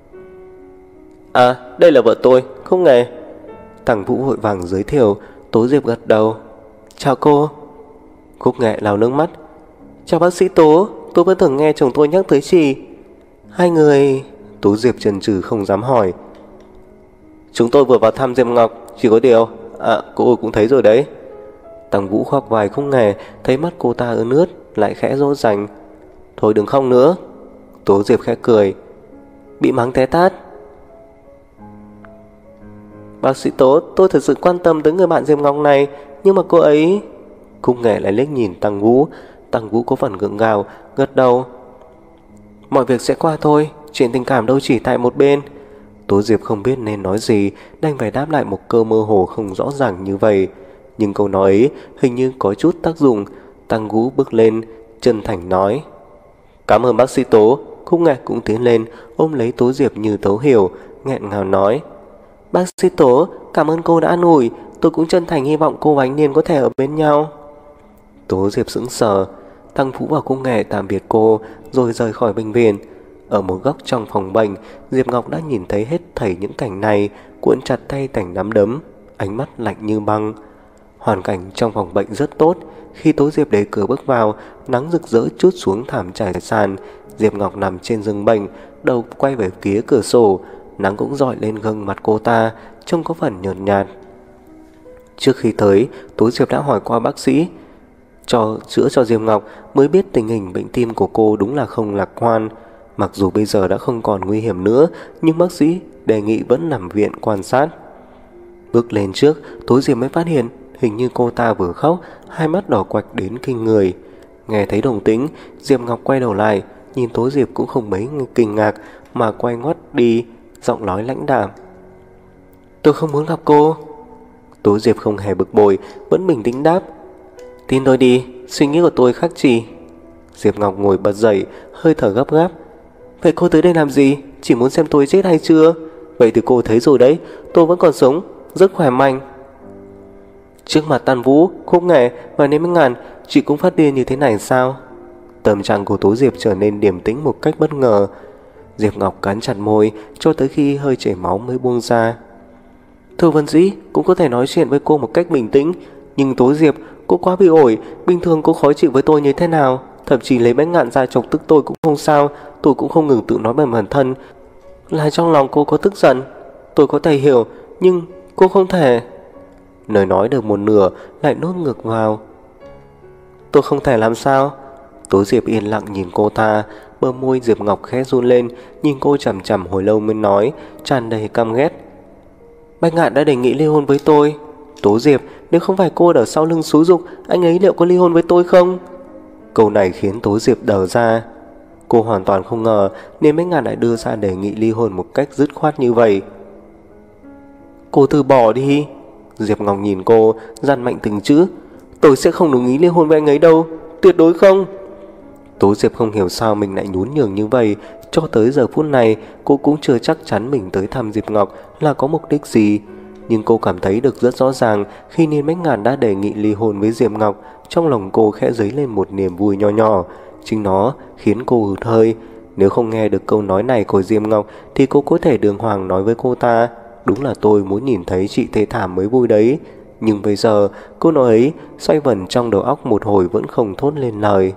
[SPEAKER 1] À, đây là vợ tôi, Khúc Nghệ. Tằng Vũ vội vàng giới thiệu. Tố Diệp gật đầu. Chào cô. Khúc Nghệ lau nước mắt. Chào bác sĩ Tố, tôi vẫn thường nghe chồng tôi nhắc tới chị. Hai người... Tố Diệp chần chừ không dám hỏi. Chúng tôi vừa vào thăm Diệp Ngọc, chỉ có điều... À, cô cũng thấy rồi đấy. Tằng Vũ khoác vai Khúc Nghệ, thấy mắt cô ta ướt ướt, lại khẽ dỗ dành. Thôi đừng khóc nữa. Tố Diệp khẽ cười. Bị mắng té tát. Bác sĩ Tố, tôi thật sự quan tâm tới người bạn Diệp Ngọc này, nhưng mà cô ấy... Khúc Nghệ lại liếc nhìn Tằng Vũ. Tằng Vũ có phần gượng gạo, gật đầu. Mọi việc sẽ qua thôi, chuyện tình cảm đâu chỉ tại một bên. Tố Diệp không biết nên nói gì, đành phải đáp lại một câu mơ hồ không rõ ràng như vậy. Nhưng câu nói ấy hình như có chút tác dụng. Tằng Vũ bước lên, chân thành nói. Cảm ơn bác sĩ Tố. Khúc Nghệ cũng tiến lên, ôm lấy Tố Diệp như thấu hiểu, nghẹn ngào nói. Bác sĩ Tố, cảm ơn cô đã an ủi. Tôi cũng chân thành hy vọng cô và anh Niên có thể ở bên nhau. Tố Diệp sững sờ. Tằng Vũ và Khúc Nghệ tạm biệt cô, rồi rời khỏi bệnh viện. Ở một góc trong phòng bệnh, Diệp Ngọc đã nhìn thấy hết thảy những cảnh này, cuộn chặt tay thành nắm đấm, ánh mắt lạnh như băng. Hoàn cảnh trong phòng bệnh rất tốt. Khi Tố Diệp đẩy cửa bước vào, nắng rực rỡ trút xuống thảm trải sàn. Diệp Ngọc nằm trên giường bệnh, đầu quay về phía cửa sổ. Nắng cũng rọi lên gương mặt cô ta, trông có phần nhợt nhạt. Trước khi tới, Tố Diệp đã hỏi qua bác sĩ chữa cho Diệp Ngọc, mới biết tình hình bệnh tim của cô đúng là không lạc quan. Mặc dù bây giờ đã không còn nguy hiểm nữa, nhưng bác sĩ đề nghị vẫn nằm viện quan sát. Bước lên trước, Tố Diệp mới phát hiện hình như cô ta vừa khóc, hai mắt đỏ quạch đến kinh người. Nghe thấy động tĩnh, Diệp Ngọc quay đầu lại, nhìn Tố Diệp cũng không mấy kinh ngạc, mà quay ngoắt đi, giọng nói lãnh đạm. Tôi không muốn gặp cô. Tố Diệp không hề bực bội, vẫn bình tĩnh đáp. Tin tôi đi, suy nghĩ của tôi khác gì. Diệp Ngọc ngồi bật dậy, hơi thở gấp gáp. Vậy cô tới đây làm gì? Chỉ muốn xem tôi chết hay chưa? Vậy thì cô thấy rồi đấy, tôi vẫn còn sống, rất khỏe mạnh. Trước mặt Tằng Vũ, Khúc Nghệ và Niên Bách Ngàn, chị cũng phát điên như thế này sao? Tâm trạng của Tố Diệp trở nên điềm tĩnh một cách bất ngờ. Diệp Ngọc cắn chặt môi, cho tới khi hơi chảy máu mới buông ra. Thư Vân Dĩ cũng có thể nói chuyện với cô một cách bình tĩnh, nhưng Tố Diệp, cô quá bị ổi. Bình thường cô khó chịu với tôi như thế nào, thậm chí lấy Bách Ngạn ra chọc tức tôi cũng không sao. Tôi cũng không ngừng tự nói với bản thân là trong lòng cô có tức giận. Tôi có thể hiểu, nhưng cô không thể. Lời nói được một nửa lại nuốt ngược vào. Tôi không thể làm sao? Tố Diệp yên lặng nhìn cô ta, bờ môi Diệp Ngọc khẽ run lên, nhìn cô chằm chằm hồi lâu mới nói, tràn đầy căm ghét. Bách Ngạn đã đề nghị ly hôn với tôi. Tố Diệp, nếu không phải cô ở sau lưng xúi giục, anh ấy liệu có ly hôn với tôi không? Câu này khiến Tố Diệp đờ ra. Cô hoàn toàn không ngờ Niên Bách Ngạn lại đưa ra đề nghị ly hôn một cách dứt khoát như vậy. Cô từ bỏ đi. Diệp Ngọc nhìn cô, dặn mạnh từng chữ. Tôi sẽ không đồng ý ly hôn với anh ấy đâu, tuyệt đối không. Tố Diệp không hiểu sao mình lại nhún nhường như vậy. Cho tới giờ phút này, cô cũng chưa chắc chắn mình tới thăm Diệp Ngọc là có mục đích gì. Nhưng cô cảm thấy được rất rõ ràng khi Niên Bách Ngạn đã đề nghị ly hôn với Diệp Ngọc, trong lòng cô khẽ dấy lên một niềm vui nho nhỏ. Chính nó khiến cô hụt hơi. Nếu không nghe được câu nói này của Diệp Ngọc thì cô có thể đường hoàng nói với cô ta, đúng là tôi muốn nhìn thấy chị thê thảm mới vui đấy. Nhưng bây giờ câu nói ấy xoay vần trong đầu óc một hồi vẫn không thốt lên lời.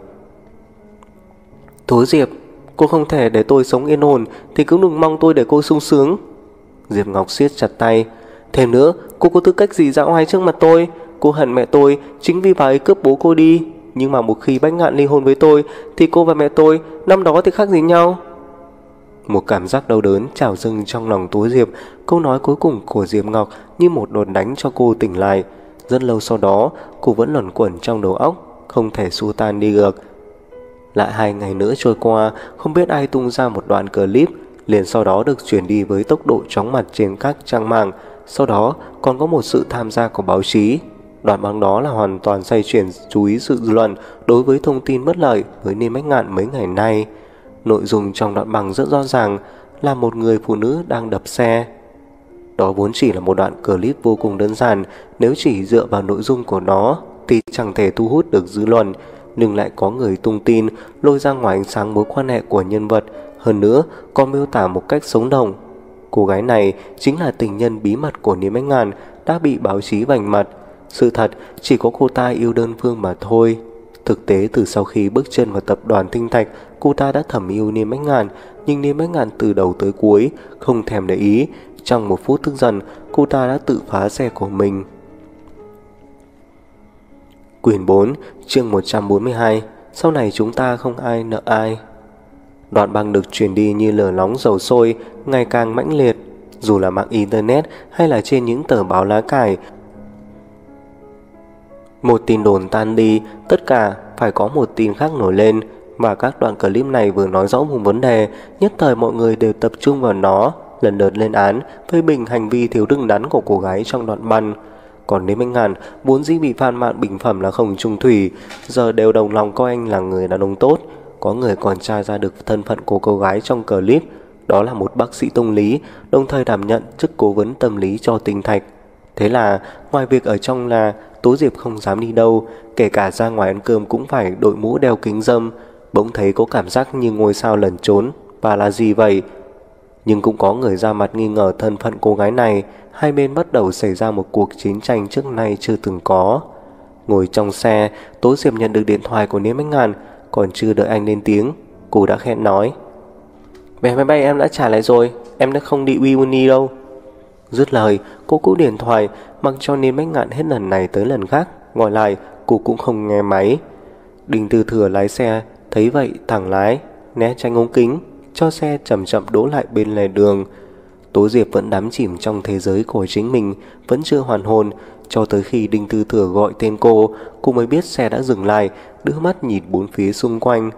[SPEAKER 1] Tố Diệp, cô không thể để tôi sống yên ổn thì cũng đừng mong tôi để cô sung sướng. Diệp Ngọc siết chặt tay. Thêm nữa, cô có tư cách gì dạo oai trước mặt tôi? Cô hận mẹ tôi chính vì bà ấy cướp bố cô đi. Nhưng mà một khi Bách Ngạn ly hôn với tôi thì cô và mẹ tôi năm đó thì khác gì nhau? Một cảm giác đau đớn trào dâng trong lòng Tố Diệp. Câu nói cuối cùng của Diệp Ngọc như một đòn đánh cho cô tỉnh lại. Rất lâu sau đó cô vẫn luẩn quẩn trong đầu óc, không thể xua tan đi được. Lại 2 ngày nữa trôi qua, không biết ai tung ra một đoạn clip, liền sau đó được truyền đi với tốc độ chóng mặt trên các trang mạng. Sau đó còn có một sự tham gia của báo chí. Đoạn băng đó là hoàn toàn xoay chuyển chú ý sự dư luận đối với thông tin bất lợi với Niên Bách Ngạn mấy ngày nay. Nội dung trong đoạn băng rất rõ ràng là một người phụ nữ đang đập xe. Đó vốn chỉ là một đoạn clip vô cùng đơn giản, nếu chỉ dựa vào nội dung của nó thì chẳng thể thu hút được dư luận, nhưng lại có người tung tin, lôi ra ngoài ánh sáng mối quan hệ của nhân vật, hơn nữa còn miêu tả một cách sống động. Cô gái này chính là tình nhân bí mật của Niêm Bách Ngạn, đã bị báo chí vành mặt. Sự thật chỉ có cô ta yêu đơn phương mà thôi. Thực tế từ sau khi bước chân vào tập đoàn Tinh Thạch, cô ta đã thầm yêu Niêm Bách Ngạn, nhưng Niêm Bách Ngạn từ đầu tới cuối không thèm để ý. Trong một phút tức giận, cô ta đã tự phá xe của mình. Quyển 4, chương 142. Sau này chúng ta không ai nợ ai. Đoạn băng được truyền đi như lửa nóng dầu sôi, ngày càng mãnh liệt. Dù là mạng internet hay là trên những tờ báo lá cải, một tin đồn tan đi, tất cả phải có một tin khác nổi lên. Và các đoạn clip này vừa nói rõ một vấn đề, nhất thời mọi người đều tập trung vào nó, lần lượt lên án, phê bình hành vi thiếu đứng đắn của cô gái trong đoạn băng. Còn Niêm Bách Ngạn vốn dĩ bị fan mạng bình phẩm là không trung thủy, giờ đều đồng lòng coi anh là người đàn ông tốt. Có người còn tra ra được thân phận của cô gái trong clip, đó là một bác sĩ tâm lý, đồng thời đảm nhận chức cố vấn tâm lý cho Tinh Thạch. Thế là ngoài việc ở trong là Tố Diệp không dám đi đâu, kể cả ra ngoài ăn cơm cũng phải đội mũ đeo kính râm. Bỗng thấy có cảm giác như ngôi sao lẩn trốn, và là gì vậy? Nhưng cũng có người ra mặt nghi ngờ thân phận cô gái này. Hai bên bắt đầu xảy ra một cuộc chiến tranh trước nay chưa từng có. Ngồi trong xe, Tố Diệp nhận được điện thoại của Niêm Bách Ngạn. Còn chưa đợi anh lên tiếng, cô đã khẽ nói: vé máy bay em đã trả lại rồi, em đã không đi uni đâu. Dứt lời, cô cúp điện thoại, mặc cho Niêm Bách Ngạn hết lần này tới lần khác gọi lại, cô cũng không nghe máy. Đinh Tư Thừa lái xe thấy vậy thẳng lái, né tránh ống kính, cho xe chậm chậm đỗ lại bên lề đường. Tố Diệp vẫn đắm chìm trong thế giới của chính mình, vẫn chưa hoàn hồn, cho tới khi Đinh Tư Thừa gọi tên cô mới biết xe đã dừng lại, đưa mắt nhìn bốn phía xung quanh.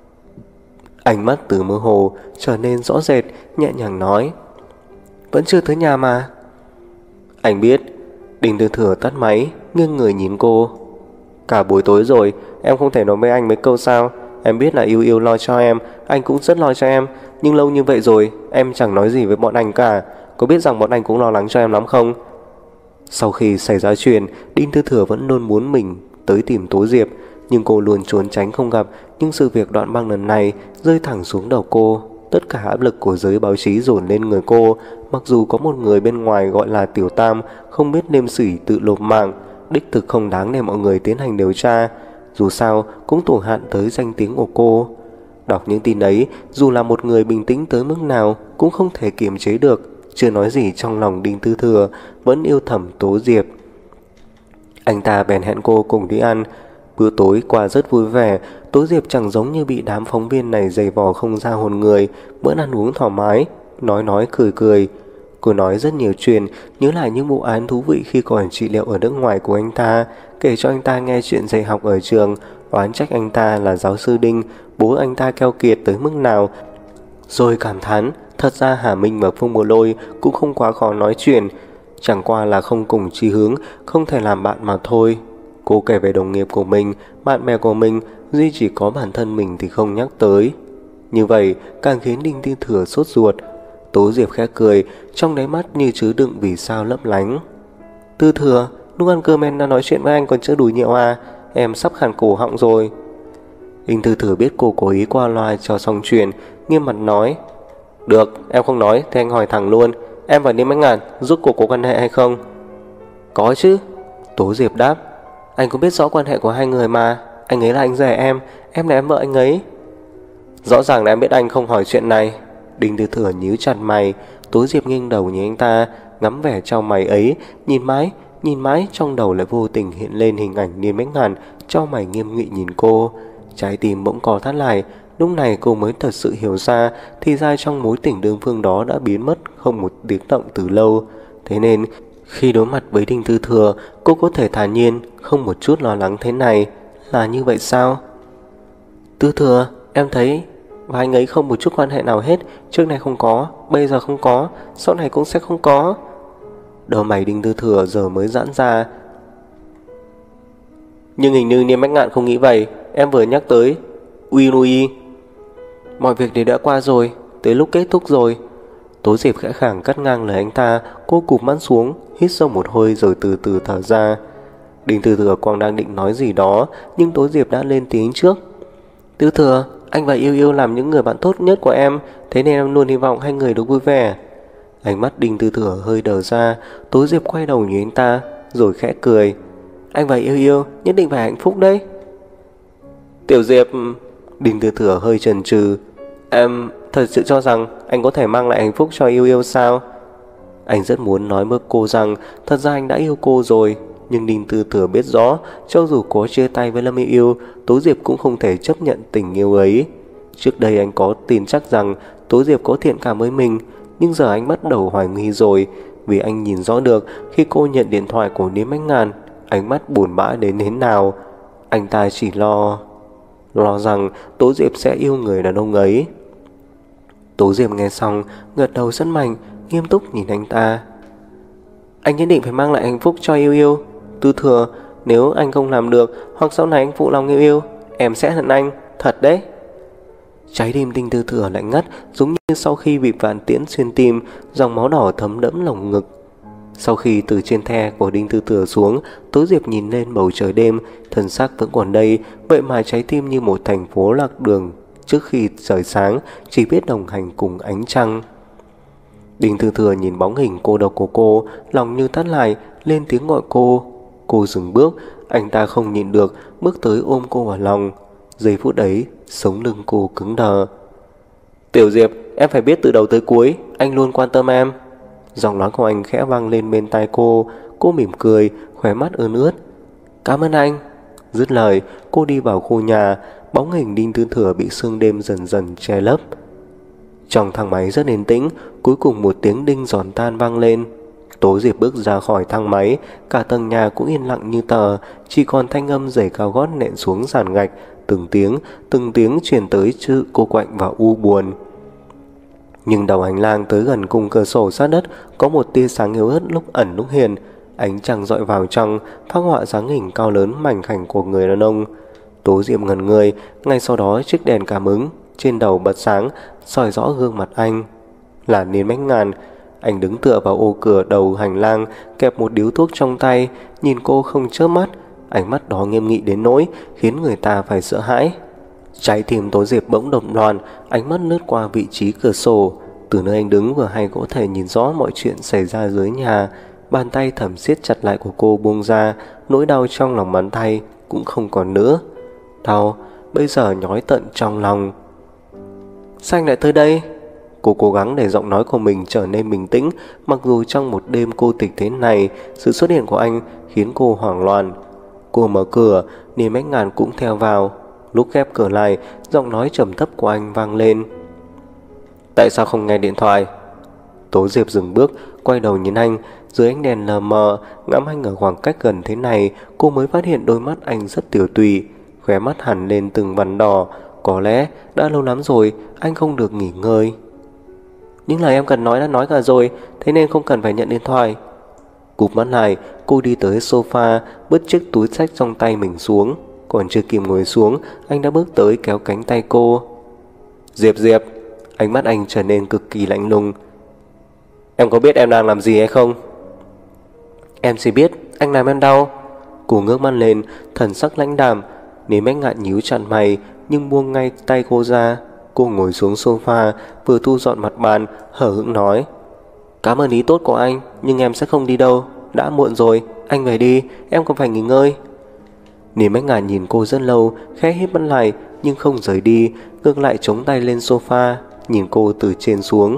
[SPEAKER 1] Ánh mắt từ mơ hồ trở nên rõ rệt, nhẹ nhàng nói: vẫn chưa tới nhà mà. Anh biết. Đinh Tư Thừa tắt máy, nghiêng người nhìn cô. Cả buổi tối rồi, em không thể nói với anh mấy câu sao? Em biết là yêu lo cho em, anh cũng rất lo cho em, nhưng lâu như vậy rồi em chẳng nói gì với bọn anh cả. Có biết rằng bọn anh cũng lo lắng cho em lắm không? Sau khi xảy ra chuyện, Đinh Tư Thừa vẫn luôn muốn mình tới tìm Tố Diệp, nhưng cô luôn trốn tránh không gặp. Nhưng sự việc đoạn băng lần này rơi thẳng xuống đầu cô. Tất cả áp lực của giới báo chí dồn lên người cô. Mặc dù có một người bên ngoài gọi là Tiểu Tam không biết nêm sỉ tự lột mạng, đích thực không đáng để mọi người tiến hành điều tra. Dù sao cũng tổn hại tới danh tiếng của cô. Đọc những tin ấy, dù là một người bình tĩnh tới mức nào cũng không thể kiềm chế được. Chưa nói gì trong lòng Đinh Tư Thừa vẫn yêu thầm Tố Diệp. Anh ta bèn hẹn cô cùng đi ăn. Bữa tối qua rất vui vẻ. Tố Diệp chẳng giống như bị đám phóng viên này giày vò không ra hồn người, bữa ăn uống thoải mái, nói cười cười. Cô nói rất nhiều chuyện, nhớ lại những vụ án thú vị khi còn trị liệu ở nước ngoài của anh ta, kể cho anh ta nghe chuyện dạy học ở trường, oán trách anh ta là giáo sư Đinh, bố anh ta keo kiệt tới mức nào. Rồi cảm thán, thật ra Hà Minh và Phương Bồ Lôi cũng không quá khó nói chuyện, chẳng qua là không cùng chí hướng, không thể làm bạn mà thôi. Cô kể về đồng nghiệp của mình, bạn bè của mình, duy chỉ có bản thân mình thì không nhắc tới. Như vậy càng khiến Đinh Tư Thừa sốt ruột. Tố Diệp khẽ cười, trong đáy mắt như chứa đựng vì sao lấp lánh. Tư Thừa, lúc ăn cơm em đã nói chuyện với anh còn chưa đủ nhiều à? Em sắp khàn cổ họng rồi. Đinh Tư Thừa biết cô cố ý qua loa cho xong chuyện, nghiêm mặt nói: được, em không nói thì anh hỏi thẳng luôn, em và Niêm Bách Ngạn rốt cuộc có quan hệ hay không? Có chứ. Tố Diệp đáp: anh cũng biết rõ quan hệ của hai người mà. Anh ấy là anh rể em là em vợ anh ấy. Rõ ràng là em biết anh không hỏi chuyện này. Đinh Tư Thừa nhíu chặt mày. Tố Diệp nghiêng đầu nhìn anh ta, ngắm vẻ trong mày ấy, nhìn mãi trong đầu lại vô tình hiện lên hình ảnh Niêm Bách Ngạn cho mày nghiêm nghị nhìn cô. Trái tim bỗng co thắt lại. Lúc này cô mới thật sự hiểu ra, thì ra trong mối tình đơn phương đó đã biến mất không một tiếng động từ lâu. Thế nên khi đối mặt với Đinh Tư Thừa, cô có thể thản nhiên, không một chút lo lắng thế này. Là như vậy sao? Tư Thừa, em thấy và anh ấy không một chút quan hệ nào hết. Trước này không có, bây giờ không có, sau này cũng sẽ không có. Đầu mày Đinh Tư Thừa giờ mới giãn ra. Nhưng hình như Niêm Bách Ngạn không nghĩ vậy. Em vừa nhắc tới Uy. Mọi việc đều đã qua rồi, tới lúc kết thúc rồi. Tố Diệp khẽ khàng cắt ngang lời anh ta. Cô cụp mắt xuống, hít sâu một hơi rồi từ từ thở ra. Đinh Tư Thừa còn đang định nói gì đó, nhưng Tố Diệp đã lên tiếng trước. Tư Thừa, anh và Yêu Yêu làm những người bạn tốt nhất của em, thế nên em luôn hy vọng hai người được vui vẻ. Ánh mắt Đinh Tư Thừa hơi đờ ra. Tố Diệp quay đầu nhìn anh ta rồi khẽ cười. Anh và Yêu Yêu nhất định phải hạnh phúc đấy. Tiểu Diệp, Đinh Tư Thừa hơi chần chừ. Em thật sự cho rằng anh có thể mang lại hạnh phúc cho Yêu Yêu sao? Anh rất muốn nói với cô rằng thật ra anh đã yêu cô rồi, nhưng Đinh Tư Thừa biết rõ cho dù có chia tay với Lâm Yêu Yêu, Tố Diệp cũng không thể chấp nhận tình yêu ấy. Trước đây anh có tin chắc rằng Tố Diệp có thiện cảm với mình, nhưng giờ anh bắt đầu hoài nghi rồi, vì anh nhìn rõ được khi cô nhận điện thoại của Niêm Bách Ngàn, ánh mắt buồn bã đến thế nào. Anh ta chỉ lo rằng Tố Diệp sẽ yêu người đàn ông ấy. Tố Diệp nghe xong gật đầu rất mạnh, nghiêm túc nhìn anh ta. Anh nhất định phải mang lại hạnh phúc cho Yêu Yêu. Tư Thừa, nếu anh không làm được, hoặc sau này anh phụ lòng Yêu Yêu, em sẽ hận anh, thật đấy. Trái tim Đinh Tư Thừa lạnh ngắt, giống như sau khi bị vạn tiễn xuyên tim, dòng máu đỏ thấm đẫm lồng ngực. Sau khi từ trên xe của Đinh Tư Thừa xuống, Tố Diệp nhìn lên bầu trời đêm, thân xác vẫn còn đây, vậy mà trái tim như một thành phố lạc đường trước khi trời sáng, chỉ biết đồng hành cùng ánh trăng. Đinh Tư Thừa nhìn bóng hình cô độc của cô, lòng như thắt lại, lên tiếng gọi cô. Cô dừng bước, anh ta không nhịn được, bước tới ôm cô vào lòng. Giây phút ấy, sống lưng cô cứng đờ. Tiểu Diệp, em phải biết từ đầu tới cuối, anh luôn quan tâm em. Giọng nói của anh khẽ vang lên bên tai cô. Cô mỉm cười, khóe mắt ươn ướt. Cảm ơn anh. Dứt lời, cô đi vào khu nhà. Bóng hình Đinh Tư Thừa bị sương đêm dần dần che lấp. Trong thang máy rất yên tĩnh. Cuối cùng một tiếng đinh giòn tan vang lên. Tố Diệp bước ra khỏi thang máy. Cả tầng nhà cũng yên lặng như tờ, chỉ còn thanh âm giày cao gót nện xuống sàn gạch. Từng tiếng truyền tới chữ cô quạnh và u buồn. Nhưng đầu hành lang tới gần cùng cửa sổ sát đất có một tia sáng yếu ớt lúc ẩn lúc hiện. Ánh trăng dọi vào trong, phác họa dáng hình cao lớn mảnh khảnh của người đàn ông. Tố Diệp ngẩn người. Ngay sau đó chiếc đèn cảm ứng trên đầu bật sáng, soi rõ gương mặt anh. Là Niên Bách Ngàn. Anh đứng tựa vào ô cửa đầu hành lang, kẹp một điếu thuốc trong tay, nhìn cô không chớp mắt. Ánh mắt đó nghiêm nghị đến nỗi khiến người ta phải sợ hãi. Trái tim Tố Diệp bỗng đập loạn, ánh mắt lướt qua vị trí cửa sổ. Từ nơi anh đứng vừa hay có thể nhìn rõ mọi chuyện xảy ra dưới nhà. Bàn tay thầm siết chặt lại của cô buông ra, nỗi đau trong lòng bàn tay cũng không còn nữa. Đau bây giờ nhói tận trong lòng. Sao anh lại tới đây? Cô cố gắng để giọng nói của mình trở nên bình tĩnh, mặc dù trong một đêm cô tịch thế này, sự xuất hiện của anh khiến cô hoảng loạn. Cô mở cửa, Niên Bách Ngàn cũng theo vào. Lúc khép cửa lại, giọng nói trầm thấp của anh vang lên. Tại sao không nghe điện thoại? Tố Diệp dừng bước, quay đầu nhìn anh. Dưới ánh đèn lờ mờ, ngắm anh ở khoảng cách gần thế này, cô mới phát hiện đôi mắt anh rất tiểu tụy, khóe mắt hằn lên từng vằn đỏ. Có lẽ đã lâu lắm rồi anh không được nghỉ ngơi. Những lời em cần nói đã nói cả rồi, thế nên không cần phải nhận điện thoại. Cụp mắt lại, cô đi tới sofa, bứt chiếc túi xách trong tay mình xuống. Còn chưa kịp ngồi xuống, anh đã bước tới kéo cánh tay cô. Diệp Diệp. Ánh mắt anh trở nên cực kỳ lạnh lùng. Em có biết em đang làm gì hay không? Em chỉ biết anh làm em đau. Cô ngước mắt lên, thần sắc lãnh đạm. Niên Bách Ngạn nhíu chặt mày, nhưng buông ngay tay cô ra. Cô ngồi xuống sofa, vừa thu dọn mặt bàn, hở hững nói. Cảm ơn ý tốt của anh, nhưng em sẽ không đi đâu. Đã muộn rồi, anh về đi, em còn phải nghỉ ngơi. Niên Bách Ngạn nhìn cô rất lâu, khẽ híp mắt lại, nhưng không rời đi, ngược lại chống tay lên sofa, nhìn cô từ trên xuống.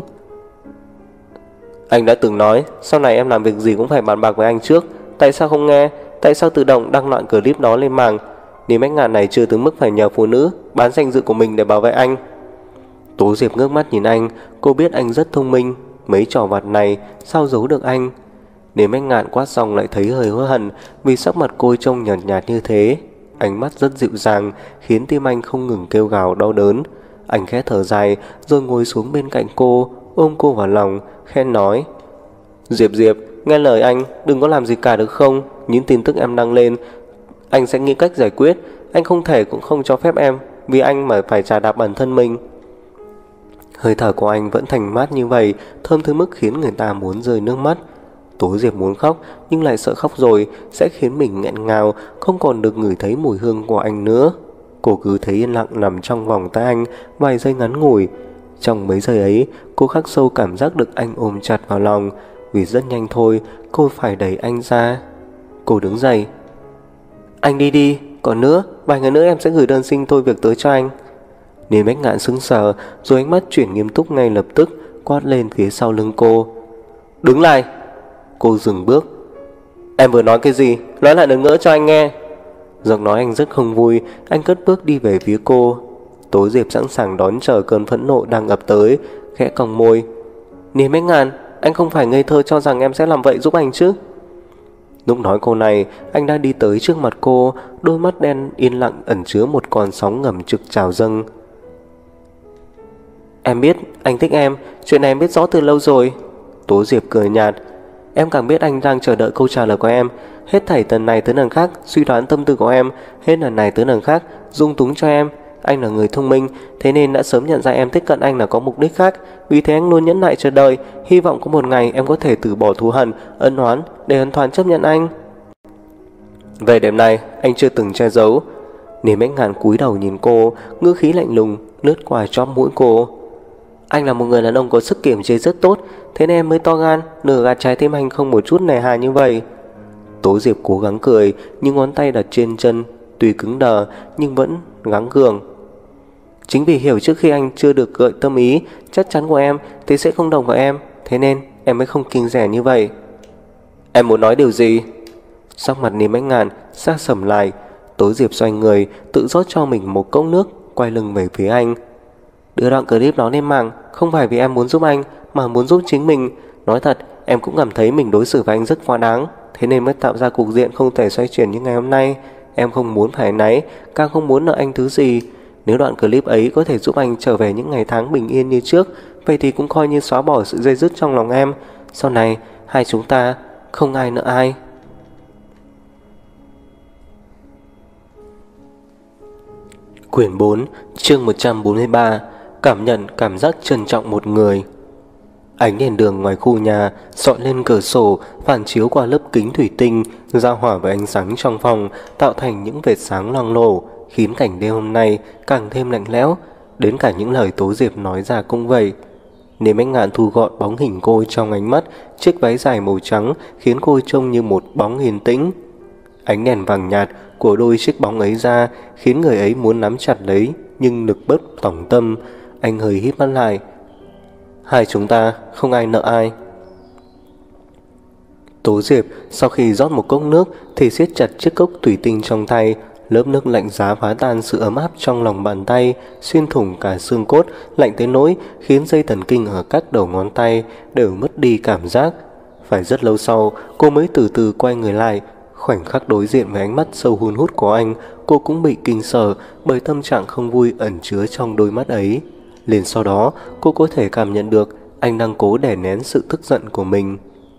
[SPEAKER 1] Anh đã từng nói, sau này em làm việc gì cũng phải bàn bạc với anh trước. Tại sao không nghe? Tại sao tự động đăng loạn clip đó lên mạng? Niên Bách Ngạn này chưa từng mức phải nhờ phụ nữ bán danh dự của mình để bảo vệ anh. Tố Diệp ngước mắt nhìn anh. Cô biết anh rất thông minh, mấy trò vặt này sao giấu được anh. Niên Bách Ngạn quát xong lại thấy hơi hối hận, vì sắc mặt cô trông nhợt nhạt như thế. Ánh mắt rất dịu dàng, khiến tim anh không ngừng kêu gào đau đớn. Anh khẽ thở dài, rồi ngồi xuống bên cạnh cô, ôm cô vào lòng, khẽ nói. Diệp Diệp, nghe lời anh, đừng có làm gì cả được không? Những tin tức em đăng lên, anh sẽ nghĩ cách giải quyết. Anh không thể cũng không cho phép em, vì anh mà phải trả đạp bản thân mình. Hơi thở của anh vẫn thành mát như vậy, thơm tới mức khiến người ta muốn rơi nước mắt. Tố Diệp muốn khóc nhưng lại sợ khóc rồi sẽ khiến mình nghẹn ngào, không còn được ngửi thấy mùi hương của anh nữa. Cô cứ thấy yên lặng nằm trong vòng tay anh vài giây ngắn ngủi. Trong mấy giây ấy, cô khắc sâu cảm giác được anh ôm chặt vào lòng. Vì rất nhanh thôi, cô phải đẩy anh ra. Cô đứng dậy. Anh đi đi, còn nữa, vài ngày nữa em sẽ gửi đơn xin thôi việc tới cho anh. Niên Bách Ngạn sững sờ, rồi ánh mắt chuyển nghiêm túc ngay lập tức, quát lên phía sau lưng cô. Đứng lại. Cô dừng bước. Em vừa nói cái gì? Nói lại lần nữa cho anh nghe. Giọng nói anh rất không vui, anh cất bước đi về phía cô. Tố Diệp sẵn sàng đón chờ cơn phẫn nộ đang ập tới, khẽ cong môi. Niên Bách Ngạn, anh không phải ngây thơ cho rằng em sẽ làm vậy giúp anh chứ? Lúc nói câu này, anh đã đi tới trước mặt cô, đôi mắt đen yên lặng ẩn chứa một con sóng ngầm trực trào dâng. Em biết, anh thích em, chuyện này em biết rõ từ lâu rồi. Tố Diệp cười nhạt. Em càng biết anh đang chờ đợi câu trả lời của em. Hết thảy lần này tới lần khác suy đoán tâm tư của em, hết lần này tới lần khác dung túng cho em. Anh là người thông minh, thế nên đã sớm nhận ra em tiếp cận anh là có mục đích khác. Vì thế anh luôn nhẫn nại chờ đợi, hy vọng có một ngày em có thể từ bỏ thù hằn, ân oán để hoàn toàn chấp nhận anh. Về đêm nay, anh chưa từng che giấu. Niên Bách Ngạn cúi đầu nhìn cô, ngữ khí lạnh lùng lướt qua chóp mũi cô. Anh là một người đàn ông có sức kiềm chế rất tốt, thế nên em mới to gan, nửa gạt trái tim anh không một chút nề hà như vậy. Tố Diệp cố gắng cười, nhưng ngón tay đặt trên chân, tuy cứng đờ nhưng vẫn gắng gượng. Chính vì hiểu trước khi anh chưa được gợi tâm ý chắc chắn của em thì sẽ không đồng vào em, thế nên em mới không kiêng dè như vậy. Em muốn nói điều gì? Sắc mặt Niên Bách Ngạn sa sầm lại. Tố Diệp xoay người, tự rót cho mình một cốc nước, quay lưng về phía anh. Đưa đoạn clip đó lên mạng không phải vì em muốn giúp anh, mà muốn giúp chính mình. Nói thật, em cũng cảm thấy mình đối xử với anh rất quá đáng, thế nên mới tạo ra cục diện không thể xoay chuyển như ngày hôm nay. Em không muốn phải náy, càng không muốn nợ anh thứ gì. Nếu đoạn clip ấy có thể giúp anh trở về những ngày tháng bình yên như trước, vậy thì cũng coi như xóa bỏ sự dây dứt trong lòng em. Sau này, hai chúng ta không ai nợ ai. Quyển 4, chương 143. Cảm nhận cảm giác trân trọng một người. Ánh đèn đường ngoài khu nhà dọi lên cửa sổ, phản chiếu qua lớp kính thủy tinh, giao hòa với ánh sáng trong phòng, tạo thành những vệt sáng loang lổ, khiến cảnh đêm hôm nay càng thêm lạnh lẽo. Đến cả những lời Tố Diệp nói ra cũng vậy. Niên Bách Ngạn thu gọn bóng hình cô trong ánh mắt, chiếc váy dài màu trắng khiến cô trông như một bóng yên tĩnh. Ánh đèn vàng nhạt của đôi chiếc bóng ấy ra khiến người ấy muốn nắm chặt lấy, nhưng lực bất tòng tâm. Anh hơi híp mắt lại. Hai chúng ta không ai nợ ai. Tố Diệp sau khi rót một cốc nước thì siết chặt chiếc cốc thủy tinh trong tay. Lớp nước lạnh giá phá tan sự ấm áp trong lòng bàn tay, xuyên thủng cả xương cốt, lạnh tới nỗi khiến dây thần kinh ở các đầu ngón tay đều mất đi cảm giác. Phải rất lâu sau, cô mới từ từ quay người lại. Khoảnh khắc đối diện với ánh mắt sâu hun hút của anh, cô cũng bị kinh sợ bởi tâm trạng không vui ẩn chứa trong đôi mắt ấy. Liền sau đó, cô có thể cảm nhận được anh đang cố đè nén sự tức giận của mình.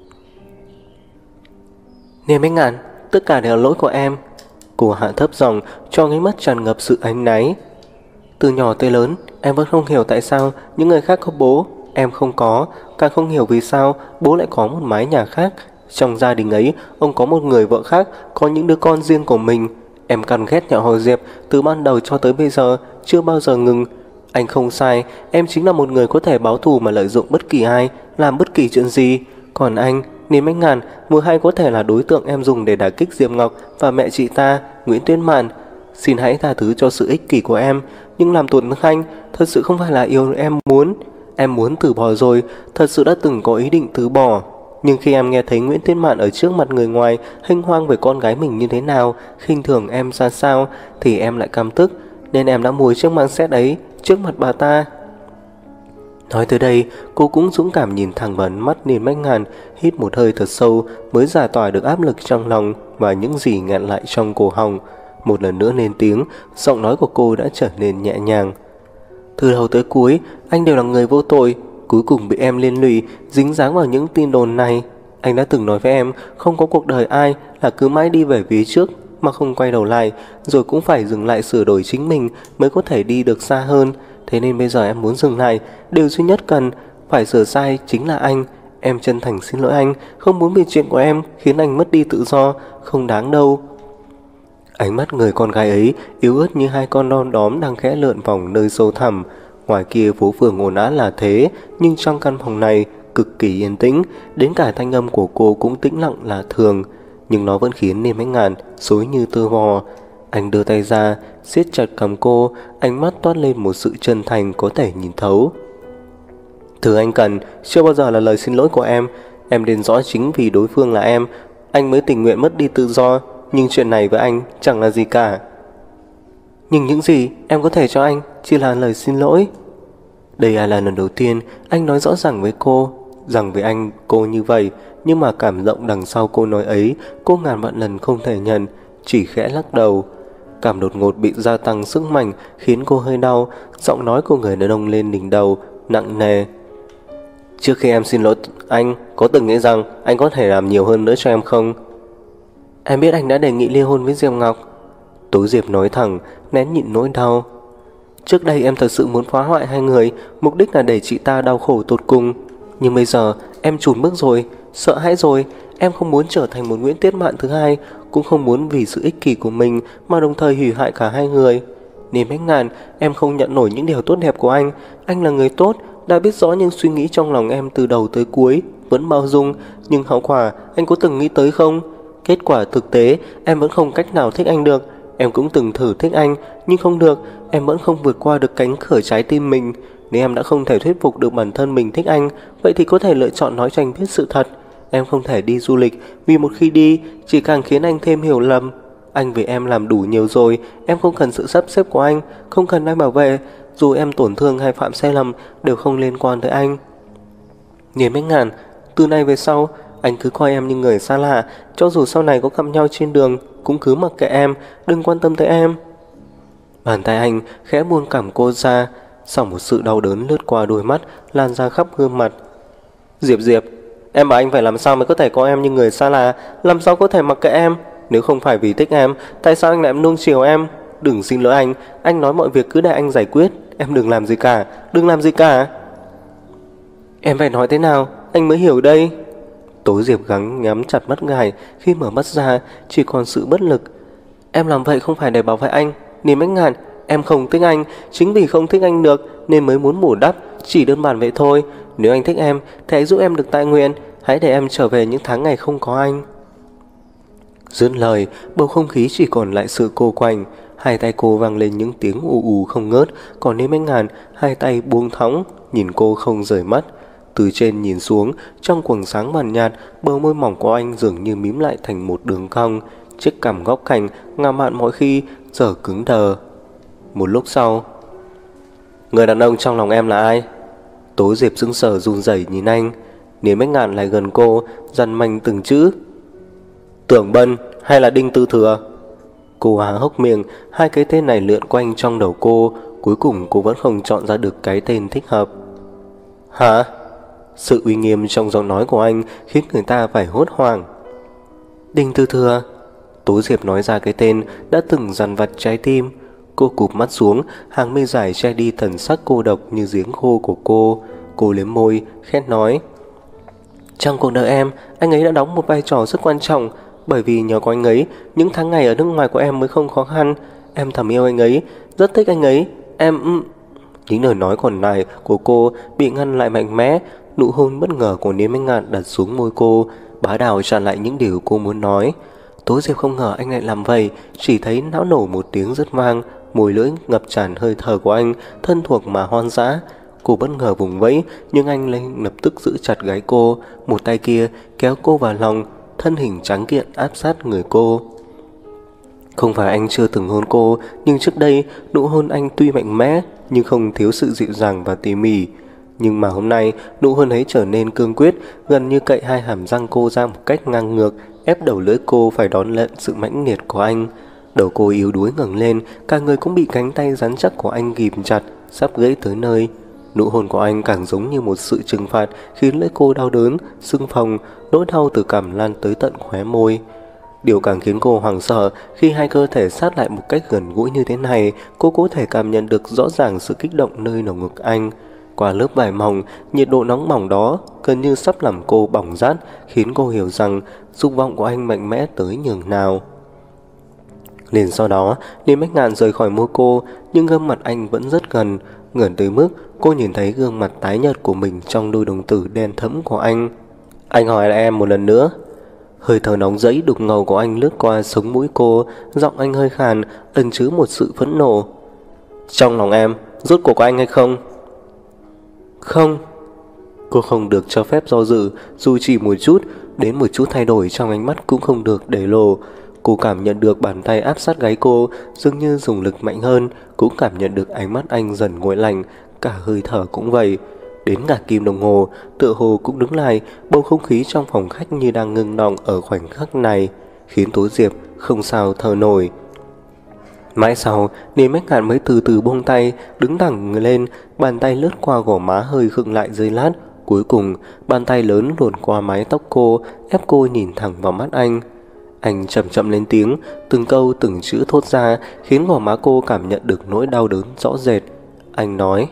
[SPEAKER 1] Niên Bách Ngạn, tất cả đều là lỗi của em. Cô hạ thấp giọng, cho ánh mắt tràn ngập sự áy náy. Từ nhỏ tới lớn, em vẫn không hiểu tại sao những người khác có bố, em không có, càng không hiểu vì sao bố lại có một mái nhà khác. Trong gia đình ấy, ông có một người vợ khác, có những đứa con riêng của mình. Em căm ghét nhà họ Diệp từ ban đầu cho tới bây giờ, chưa bao giờ ngừng. Anh không sai, em chính là một người có thể báo thù mà lợi dụng bất kỳ ai, làm bất kỳ chuyện gì. Còn anh, Niên Bách Ngạn, vừa hay có thể là đối tượng em dùng để đả kích Diệp Ngọc và mẹ chị ta, Nguyễn Tuyên Mạn. Xin hãy tha thứ cho sự ích kỷ của em, nhưng làm tổn thương anh thật sự không phải là yêu em muốn. Em muốn từ bỏ rồi, thật sự đã từng có ý định từ bỏ. Nhưng khi em nghe thấy Nguyễn Tuyên Mạn ở trước mặt người ngoài hênh hoang về con gái mình như thế nào, khinh thường em ra sao, thì em lại căm tức, nên em đã mua chiếc mang xét ấy trước mặt bà ta. Nói tới đây, cô cũng dũng cảm nhìn thẳng vào mắt Niên Bách Ngạn, hít một hơi thật sâu mới giải tỏa được áp lực trong lòng và những gì nghẹn lại trong cổ họng. Một lần nữa lên tiếng, giọng nói của cô đã trở nên nhẹ nhàng. Từ đầu tới cuối, anh đều là người vô tội, cuối cùng bị em liên lụy, dính dáng vào những tin đồn này. Anh đã từng nói với em, không có cuộc đời ai là cứ mãi đi về phía trước mà không quay đầu lại, rồi cũng phải dừng lại sửa đổi chính mình mới có thể đi được xa hơn. Thế nên bây giờ em muốn dừng lại. Điều duy nhất cần phải sửa sai chính là anh. Em chân thành xin lỗi anh, không muốn vì chuyện của em khiến anh mất đi tự do. Không đáng đâu. Ánh mắt người con gái ấy yếu ớt như hai con đom đóm đang khẽ lượn vòng nơi sâu thẳm. Ngoài kia phố phường ồn ào là thế, nhưng trong căn phòng này cực kỳ yên tĩnh, đến cả thanh âm của cô cũng tĩnh lặng là thường. Nhưng nó vẫn khiến Niêm Ánh Ngàn xối như tơ vò. Anh đưa tay ra, siết chặt cầm cô, ánh mắt toát lên một sự chân thành có thể nhìn thấu. Thứ anh cần chưa bao giờ là lời xin lỗi của em. Em nên rõ chính vì đối phương là em, anh mới tình nguyện mất đi tự do. Nhưng chuyện này với anh chẳng là gì cả. Nhưng những gì em có thể cho anh chỉ là lời xin lỗi. Đây là lần đầu tiên anh nói rõ ràng với cô rằng với anh cô như vậy. Nhưng mà cảm động đằng sau câu nói ấy cô ngàn vạn lần không thể nhận, chỉ khẽ lắc đầu. Cảm đột ngột bị gia tăng sức mạnh khiến cô hơi đau. Giọng nói của người đàn ông lên đỉnh đầu nặng nề. Trước khi em xin lỗi anh, có từng nghĩ rằng anh có thể làm nhiều hơn nữa cho em không? Em biết anh đã đề nghị ly hôn với Diệp Ngọc. Tố Diệp nói thẳng, nén nhịn nỗi đau. Trước đây em thật sự muốn phá hoại hai người, mục đích là để chị ta đau khổ tột cùng. Nhưng bây giờ em chùn bước rồi, sợ hãi rồi. Em không muốn trở thành một Nguyễn Tiết Mạn thứ hai, cũng không muốn vì sự ích kỷ của mình mà đồng thời hủy hại cả hai người. Niềm Ánh Ngàn, em không nhận nổi những điều tốt đẹp của anh. Anh là người tốt, đã biết rõ những suy nghĩ trong lòng em từ đầu tới cuối, vẫn bao dung. Nhưng hậu quả anh có từng nghĩ tới không? Kết quả thực tế em vẫn không cách nào thích anh được. Em cũng từng thử thích anh, nhưng không được. Em vẫn không vượt qua được cánh cửa trái tim mình. Nếu em đã không thể thuyết phục được bản thân mình thích anh, vậy thì có thể lựa chọn nói cho anh biết sự thật. Em không thể đi du lịch, vì một khi đi chỉ càng khiến anh thêm hiểu lầm. Anh vì em làm đủ nhiều rồi. Em không cần sự sắp xếp của anh, không cần ai bảo vệ. Dù em tổn thương hay phạm sai lầm đều không liên quan tới anh. Niềm Ánh Ngàn, từ nay về sau anh cứ coi em như người xa lạ. Cho dù sau này có gặp nhau trên đường cũng cứ mặc kệ em, đừng quan tâm tới em. Bàn tay anh khẽ buông cằm cô ra. Sau một sự đau đớn lướt qua đôi mắt, lan ra khắp gương mặt. Diệp, em bảo anh phải làm sao mới có thể coi em như người xa lạ, làm sao có thể mặc kệ em. Nếu không phải vì thích em, tại sao anh lại nuông chiều em? Đừng xin lỗi anh nói mọi việc cứ để anh giải quyết. Em đừng làm gì cả, đừng làm gì cả. Em phải nói thế nào anh mới hiểu đây? Tố Diệp gắng nhắm chặt mắt ngài, khi mở mắt ra chỉ còn sự bất lực. Em làm vậy không phải để bảo vệ anh, Niềm Ánh Ngàn. Em không thích anh, chính vì không thích anh được nên mới muốn bù đắp, chỉ đơn giản vậy thôi. Nếu anh thích em thì hãy giúp em được tại nguyện. Hãy để em trở về những tháng ngày không có anh. Dứt lời, bầu không khí chỉ còn lại sự cô quạnh. Hai tay cô vang lên những tiếng ù ù không ngớt. Còn Niềm Ánh Ngàn hai tay buông thõng, nhìn cô không rời mắt. Từ trên nhìn xuống, trong quầng sáng vàng nhạt, bờ môi mỏng của anh dường như mím lại thành một đường cong. Chiếc cằm góc cạnh ngả mạn mọi khi giờ cứng đờ. Một lúc sau, người đàn ông trong lòng em là ai? Tố Diệp sững sờ run rẩy nhìn anh. Niềm Ánh Ngàn lại gần cô, dằn mạnh từng chữ. Tưởng Bân hay là Đinh Tư Thừa? Cô há hốc miệng, hai cái tên này lượn quanh trong đầu cô. Cuối cùng cô vẫn không chọn ra được cái tên thích hợp. Hả? Sự uy nghiêm trong giọng nói của anh khiến người ta phải hốt hoảng. Đinh Tư Thừa. Tố Diệp nói ra cái tên đã từng dằn vặt trái tim. Cô cụp mắt xuống, hàng mi dài che đi thần sắc cô độc như giếng khô của cô. Cô liếm môi, khét nói. Trong cuộc đời em, anh ấy đã đóng một vai trò rất quan trọng. Bởi vì nhờ có anh ấy, những tháng ngày ở nước ngoài của em mới không khó khăn. Em thầm yêu anh ấy, rất thích anh ấy. Những lời nói còn lại của cô bị ngăn lại mạnh mẽ. Nụ hôn bất ngờ của Niềm Ánh Ngàn đặt xuống môi cô, bá đạo chặn lại những điều cô muốn nói. Tố Diệp không ngờ anh lại làm vậy, chỉ thấy não nổ một tiếng rất vang, môi lưỡi ngập tràn hơi thở của anh, thân thuộc mà hoang dã. Cô bất ngờ vùng vẫy, nhưng anh lên lập tức giữ chặt gáy cô, một tay kia kéo cô vào lòng, thân hình trắng kiện áp sát người cô. Không phải anh chưa từng hôn cô, nhưng trước đây nụ hôn anh tuy mạnh mẽ nhưng không thiếu sự dịu dàng và tỉ mỉ. Nhưng mà hôm nay nụ hôn ấy trở nên cương quyết, gần như cậy hai hàm răng cô ra một cách ngang ngược, ép đầu lưỡi cô phải đón nhận sự mãnh liệt của anh. Đầu cô yếu đuối ngẩng lên, cả người cũng bị cánh tay rắn chắc của anh ghìm chặt, sắp gãy tới nơi. Nụ hôn của anh càng giống như một sự trừng phạt, khiến lưỡi cô đau đớn, sưng phồng, nỗi đau từ cằm lan tới tận khóe môi. Điều càng khiến cô hoảng sợ khi hai cơ thể sát lại một cách gần gũi như thế này, cô có thể cảm nhận được rõ ràng sự kích động nơi lồng ngực anh. Qua lớp vải mỏng, nhiệt độ nóng bỏng đó gần như sắp làm cô bỏng rát, khiến cô hiểu rằng dục vọng của anh mạnh mẽ tới nhường nào. Liền sau đó, Lý Bách Ngạn rời khỏi môi cô, nhưng gương mặt anh vẫn rất gần, gần tới mức cô nhìn thấy gương mặt tái nhợt của mình trong đôi đồng tử đen thẫm của anh. Anh hỏi lại em một lần nữa. Hơi thở nóng rẫy đục ngầu của anh lướt qua sống mũi cô, giọng anh hơi khàn, ẩn chứa một sự phẫn nộ. Trong lòng em, rốt cuộc có anh hay không? Không. Cô không được cho phép do dự, dù chỉ một chút, đến một chút thay đổi trong ánh mắt cũng không được để lộ. Cô cảm nhận được bàn tay áp sát gáy cô, dường như dùng lực mạnh hơn, cũng cảm nhận được ánh mắt anh dần nguội lạnh, cả hơi thở cũng vậy. Đến cả kim đồng hồ, tựa hồ cũng đứng lại, bầu không khí trong phòng khách như đang ngưng đọng ở khoảnh khắc này, khiến Tố Diệp không sao thở nổi. Mãi sau, Lý Bách Ngạn mới từ từ buông tay, đứng thẳng người lên, bàn tay lướt qua gò má hơi khựng lại giây lát. Cuối cùng, bàn tay lớn luồn qua mái tóc cô, ép cô nhìn thẳng vào mắt anh. Anh chậm chậm lên tiếng, từng câu từng chữ thốt ra, khiến gò má cô cảm nhận được nỗi đau đớn rõ rệt. Anh nói: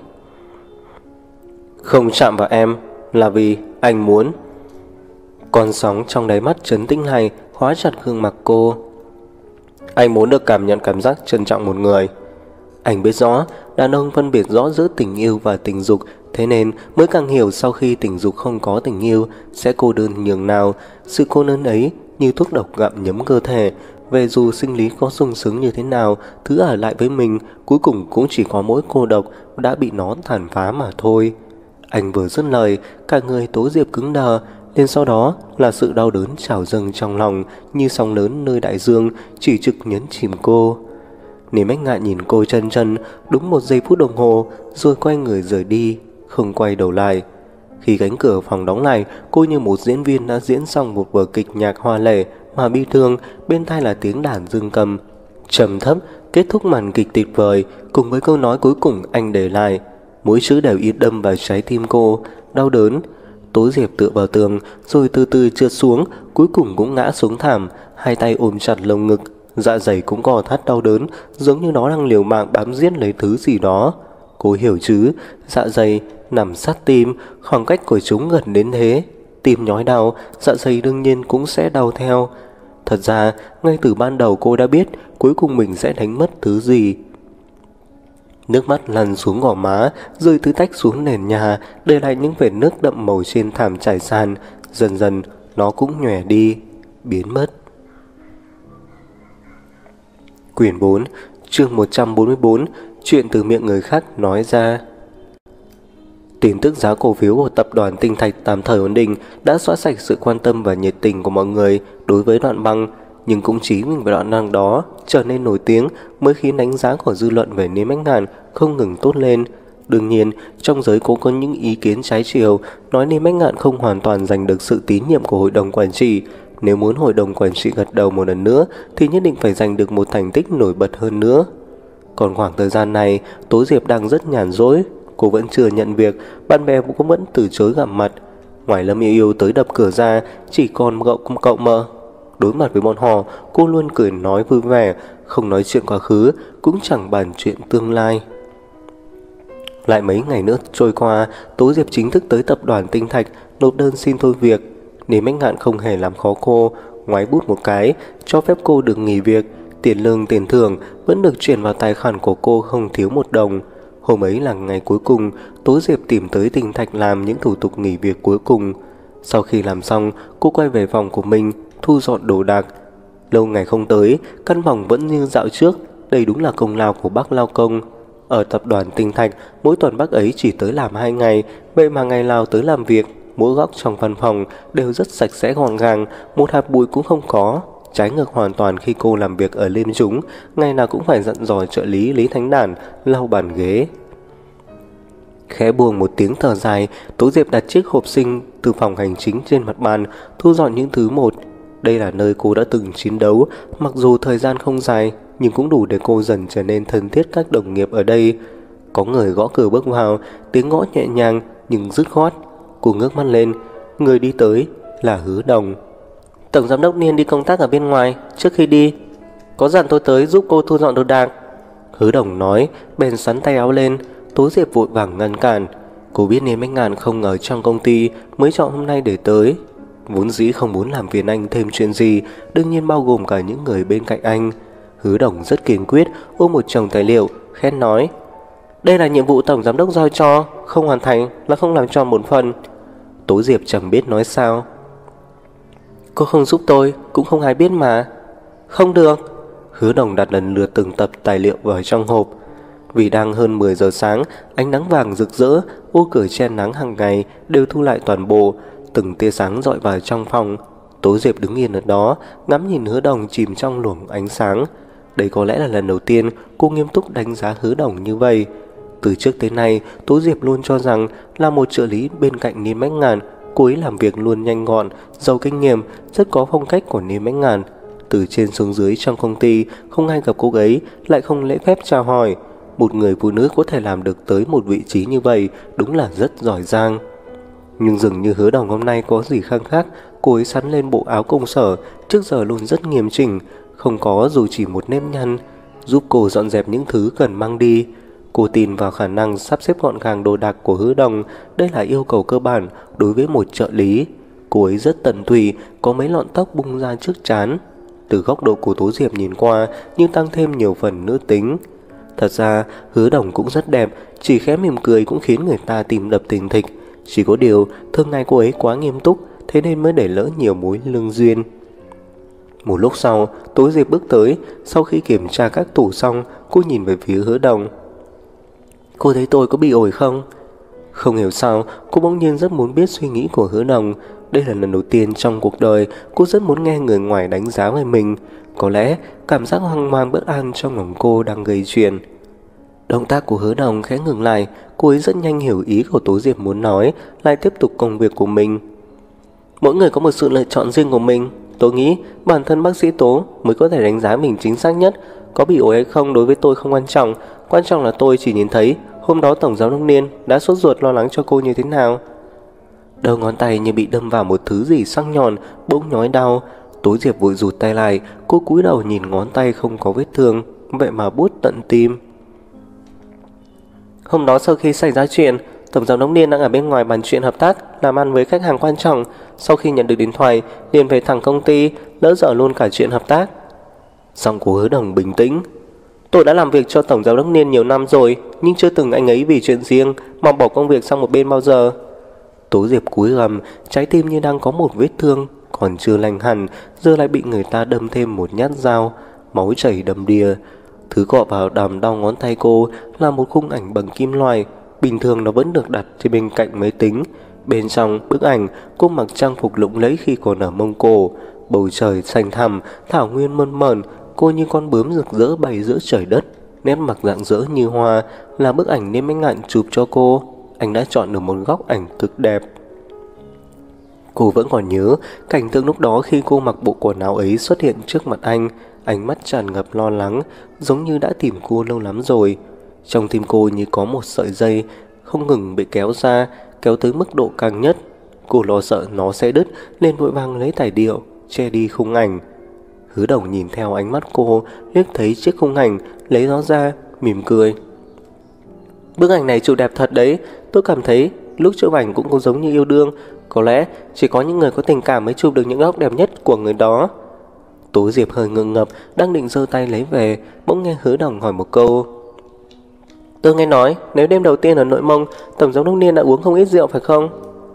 [SPEAKER 1] Không chạm vào em là vì anh muốn. Con sóng trong đáy mắt trấn tĩnh này khóa chặt gương mặt cô. Anh muốn được cảm nhận cảm giác trân trọng một người. Anh biết rõ đàn ông phân biệt rõ giữa tình yêu và tình dục, thế nên mới càng hiểu sau khi tình dục không có tình yêu sẽ cô đơn nhường nào. Sự cô đơn ấy như thuốc độc gặm nhấm cơ thể. Về dù sinh lý có sung sướng như thế nào, thứ ở lại với mình cuối cùng cũng chỉ có mỗi cô độc đã bị nó tàn phá mà thôi. Anh vừa dứt lời, cả người Tố Diệp cứng đờ, liền sau đó là sự đau đớn trào dâng trong lòng như sóng lớn nơi đại dương, chỉ trực nhấn chìm cô. Lý Bách Ngạn nhìn cô chân chân đúng 1 giây phút đồng hồ, rồi quay người rời đi, không quay đầu lại. Khi cánh cửa phòng đóng lại, cô như một diễn viên đã diễn xong một vở kịch nhạc hoa lệ mà bi thương. Bên tai là tiếng đàn dương cầm trầm thấp kết thúc màn kịch tuyệt vời, cùng với câu nói cuối cùng anh để lại. Mỗi chữ đều yên đâm vào trái tim cô, đau đớn. Tố Diệp tựa vào tường, rồi từ từ trượt xuống, cuối cùng cũng ngã xuống thảm, hai tay ôm chặt lồng ngực, dạ dày cũng gò thắt đau đớn, giống như nó đang liều mạng bám giết lấy thứ gì đó. Cô hiểu chứ, dạ dày nằm sát tim, khoảng cách của chúng gần đến thế. Tim nhói đau, dạ dày đương nhiên cũng sẽ đau theo. Thật ra, ngay từ ban đầu cô đã biết cuối cùng mình sẽ đánh mất thứ gì. Nước mắt lăn xuống gò má, rơi tứ tách xuống nền nhà, để lại những vệt nước đậm màu trên thảm trải sàn. Dần dần, nó cũng nhòe đi, biến mất. Quyển 4, chương 144, chuyện từ miệng người khác nói ra. Tin tức giá cổ phiếu của tập đoàn Tinh Thạch tạm thời ổn định đã xóa sạch sự quan tâm và nhiệt tình của mọi người đối với Đoạn Băng, nhưng cũng chính vì Đoạn Băng đó trở nên nổi tiếng mới khiến đánh giá của dư luận về Lý Bách Ngạn không ngừng tốt lên. Đương nhiên, trong giới cũng có những ý kiến trái chiều, nói Lý Bách Ngạn không hoàn toàn giành được sự tín nhiệm của hội đồng quản trị. Nếu muốn hội đồng quản trị gật đầu một lần nữa thì nhất định phải giành được một thành tích nổi bật hơn nữa. Còn khoảng thời gian này, Tố Diệp đang rất nhàn rỗi. Cô vẫn chưa nhận việc, bạn bè cũng vẫn từ chối gặp mặt. Ngoài Lâm Yêu Yêu tới đập cửa ra, chỉ còn cậu Mơ. Đối mặt với bọn họ, cô luôn cười nói vui vẻ, không nói chuyện quá khứ, cũng chẳng bàn chuyện tương lai. Lại mấy ngày nữa trôi qua, Tố Diệp chính thức tới tập đoàn Tinh Thạch nộp đơn xin thôi việc. Lý Bách Ngạn không hề làm khó cô, ngoái bút một cái, cho phép cô được nghỉ việc. Tiền lương tiền thưởng vẫn được chuyển vào tài khoản của cô không thiếu 1 đồng. Hôm ấy là ngày cuối cùng, Tố Diệp tìm tới Tinh Thạch làm những thủ tục nghỉ việc cuối cùng. Sau khi làm xong, cô quay về phòng của mình, thu dọn đồ đạc. Lâu ngày không tới, căn phòng vẫn như dạo trước, đây đúng là công lao của bác lao công. Ở tập đoàn Tinh Thạch, mỗi tuần bác ấy chỉ tới làm 2 ngày, vậy mà ngày nào tới làm việc, mỗi góc trong văn phòng đều rất sạch sẽ gọn gàng, một hạt bụi cũng không có. Trái ngược hoàn toàn khi cô làm việc ở Liên Chúng, ngày nào cũng phải dặn dò trợ lý Lý Thánh Đản lau bàn ghế. Khẽ buông một tiếng thở dài, Tố Diệp đặt chiếc hộp sinh từ phòng hành chính trên mặt bàn, thu dọn những thứ một. Đây là nơi cô đã từng chiến đấu, mặc dù thời gian không dài, nhưng cũng đủ để cô dần trở nên thân thiết các đồng nghiệp ở đây. Có người gõ cửa bước vào, tiếng gõ nhẹ nhàng nhưng dứt khoát. Cô ngước mắt lên, người đi tới là Hứa Đồng. Tổng giám đốc Niên đi công tác ở bên ngoài, trước khi đi có dặn tôi tới giúp cô thu dọn đồ đạc. Hứa Đồng nói, bèn sắn tay áo lên. Tố Diệp vội vàng ngăn cản. Cô biết Niên Bách Ngạn không ở trong công ty, mới chọn hôm nay để tới. Vốn dĩ không muốn làm phiền anh thêm chuyện gì, đương nhiên bao gồm cả những người bên cạnh anh. Hứa Đồng rất kiên quyết ôm một chồng tài liệu, khét nói: đây là nhiệm vụ tổng giám đốc giao cho, không hoàn thành là không làm tròn bổn phận. Tố Diệp chẳng biết nói sao. Cô không giúp tôi, cũng không ai biết mà. Không được. Hứa Đồng đặt lần lượt từng tập tài liệu vào trong hộp. Vì đang hơn 10 giờ sáng, ánh nắng vàng rực rỡ, ô cửa che nắng hàng ngày đều thu lại toàn bộ, từng tia sáng dọi vào trong phòng. Tố Diệp đứng yên ở đó, ngắm nhìn Hứa Đồng chìm trong luồng ánh sáng. Đây có lẽ là lần đầu tiên cô nghiêm túc đánh giá Hứa Đồng như vậy. Từ trước tới nay, Tố Diệp luôn cho rằng là một trợ lý bên cạnh Niên Bách Ngạn, cô ấy làm việc luôn nhanh gọn, giàu kinh nghiệm, rất có phong cách của Niên Bách Ngạn. Từ trên xuống dưới trong công ty, không ai gặp cô ấy lại không lễ phép chào hỏi. Một người phụ nữ có thể làm được tới một vị trí như vậy đúng là rất giỏi giang. Nhưng dường như Hứa Đồng hôm nay có gì khác. Cô ấy sắn lên bộ áo công sở, trước giờ luôn rất nghiêm chỉnh, không có dù chỉ một nếp nhăn, giúp cô dọn dẹp những thứ cần mang đi. Cô tin vào khả năng sắp xếp gọn gàng đồ đạc của Hứa Đồng. Đây là yêu cầu cơ bản đối với một trợ lý. Cô ấy rất tận tụy, có mấy lọn tóc bung ra trước trán. Từ góc độ của Tố Diệp nhìn qua, nhưng tăng thêm nhiều phần nữ tính. Thật ra Hứa Đồng cũng rất đẹp, chỉ khẽ mỉm cười cũng khiến người ta tim đập thình thịch. Chỉ có điều thường ngày cô ấy quá nghiêm túc, thế nên mới để lỡ nhiều mối lương duyên. Một lúc sau, Tố Diệp bước tới. Sau khi kiểm tra các tủ xong, cô nhìn về phía Hứa Đồng. Cô thấy tôi có bị ổi không? Không hiểu sao, cô bỗng nhiên rất muốn biết suy nghĩ của Hứa Đồng. Đây là lần đầu tiên trong cuộc đời cô rất muốn nghe người ngoài đánh giá về mình. Có lẽ cảm giác hoang mang bất an trong lòng cô đang gây chuyện. Động tác của Hứa Đồng khẽ ngừng lại. Cô ấy rất nhanh hiểu ý của Tố Diệp muốn nói, lại tiếp tục công việc của mình. Mỗi người có một sự lựa chọn riêng của mình. Tôi nghĩ bản thân bác sĩ Tố mới có thể đánh giá mình chính xác nhất. Có bị ổi hay không đối với tôi không quan trọng. Quan trọng là tôi chỉ nhìn thấy hôm đó Tổng giám đốc Niên đã sốt ruột lo lắng cho cô như thế nào. Đầu ngón tay như bị đâm vào một thứ gì sắc nhọn, bỗng nhói đau. Tố Diệp vội rụt tay lại. Cô cúi đầu nhìn ngón tay không có vết thương, vậy mà buốt tận tim. Hôm đó sau khi xảy ra chuyện, Tổng giám đốc Niên đang ở bên ngoài bàn chuyện hợp tác, làm ăn với khách hàng quan trọng. Sau khi nhận được điện thoại, liền về thẳng công ty, lỡ dở luôn cả chuyện hợp tác. Giọng của Hứa Đồng bình tĩnh. Tôi đã làm việc cho Tổng giám đốc Niên nhiều năm rồi, nhưng chưa từng anh ấy vì chuyện riêng mà bỏ công việc sang một bên bao giờ. Tố Diệp cúi gằm, trái tim như đang có một vết thương, còn chưa lành hẳn, giờ lại bị người ta đâm thêm một nhát dao, máu chảy đầm đìa. Thứ cọ vào đàm đau ngón tay cô là một khung ảnh bằng kim loại. Bình thường nó vẫn được đặt trên bên cạnh máy tính. Bên trong bức ảnh, cô mặc trang phục lộng lẫy khi còn ở Mông Cổ. Bầu trời xanh thẳm, thảo nguyên mơn mởn, cô như con bướm rực rỡ bay giữa trời đất. Nét mặt rạng rỡ như hoa, là bức ảnh Niên Bách Ngạn chụp cho cô. Anh đã chọn được một góc ảnh cực đẹp. Cô vẫn còn nhớ cảnh tượng lúc đó khi cô mặc bộ quần áo ấy xuất hiện trước mặt anh. Ánh mắt tràn ngập lo lắng, giống như đã tìm cô lâu lắm rồi. Trong tim cô như có một sợi dây không ngừng bị kéo ra, kéo tới mức độ căng nhất. Cô lo sợ nó sẽ đứt nên vội vàng lấy tài liệu che đi khung ảnh. Hứa Đồng nhìn theo ánh mắt cô, liếc thấy chiếc khung ảnh, lấy nó ra, mỉm cười. Bức ảnh này chụp đẹp thật đấy. Tôi cảm thấy lúc chụp ảnh cũng giống như yêu đương. Có lẽ chỉ có những người có tình cảm mới chụp được những góc đẹp nhất của người đó. Tố Diệp hơi ngượng ngập, đang định giơ tay lấy về, bỗng nghe Hứa Đồng hỏi một câu. Tôi nghe nói nếu đêm đầu tiên ở Nội Mông, Tổng giám đốc Niên đã uống không ít rượu phải không?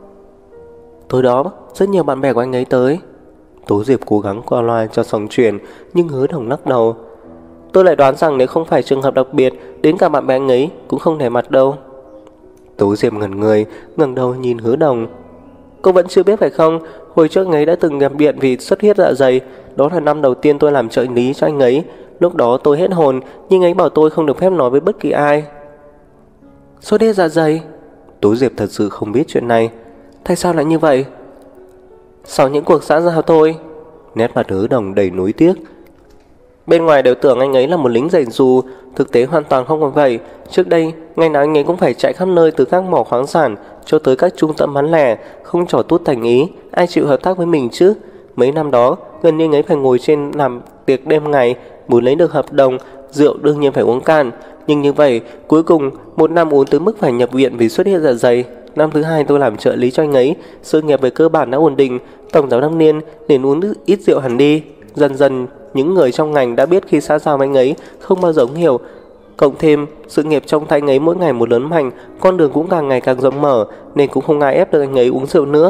[SPEAKER 1] Tối đó rất nhiều bạn bè của anh ấy tới. Tố Diệp cố gắng qua loa cho xong chuyện, nhưng Hứa Đồng lắc đầu. Tôi lại đoán rằng nếu không phải trường hợp đặc biệt, đến cả bạn bè anh ấy cũng không để mặt đâu. Tố Diệp ngẩn người, ngẩng đầu nhìn Hứa Đồng. Cô vẫn chưa biết phải không? Hồi trước anh ấy đã từng nhập viện vì xuất huyết dạ dày. Đó là năm đầu tiên tôi làm trợ lý cho anh ấy. Lúc đó tôi hết hồn, nhưng anh ấy bảo tôi không được phép nói với bất kỳ ai. Xuất huyết dạ dày? Tố Diệp thật sự không biết chuyện này. Tại sao lại như vậy? Sau những cuộc xã giao thôi. Nét mặt Hứa Đồng đầy nuối tiếc. Bên ngoài đều tưởng anh ấy là một lính giày dù, thực tế hoàn toàn không phải vậy. Trước đây, ngày nào anh ấy cũng phải chạy khắp nơi, từ các mỏ khoáng sản cho tới các trung tâm bán lẻ, không trò tốt thành ý, ai chịu hợp tác với mình chứ? Mấy năm đó, gần như anh ấy phải ngồi trên làm tiệc đêm ngày, muốn lấy được hợp đồng, rượu đương nhiên phải uống cạn. Nhưng như vậy, cuối cùng, một năm uống tới mức phải nhập viện vì xuất hiện dạ dày. Năm thứ hai tôi làm trợ lý cho anh ấy, sự nghiệp về cơ bản đã ổn định, tổng giám đốc Niên nên uống ít rượu hẳn đi. Dần dần, những người trong ngành đã biết khi xã giao với anh ấy không bao giờ hiểu. Cộng thêm, sự nghiệp trong tay anh ấy mỗi ngày một lớn mạnh, con đường cũng càng ngày càng rộng mở, nên cũng không ai ép được anh ấy uống rượu nữa.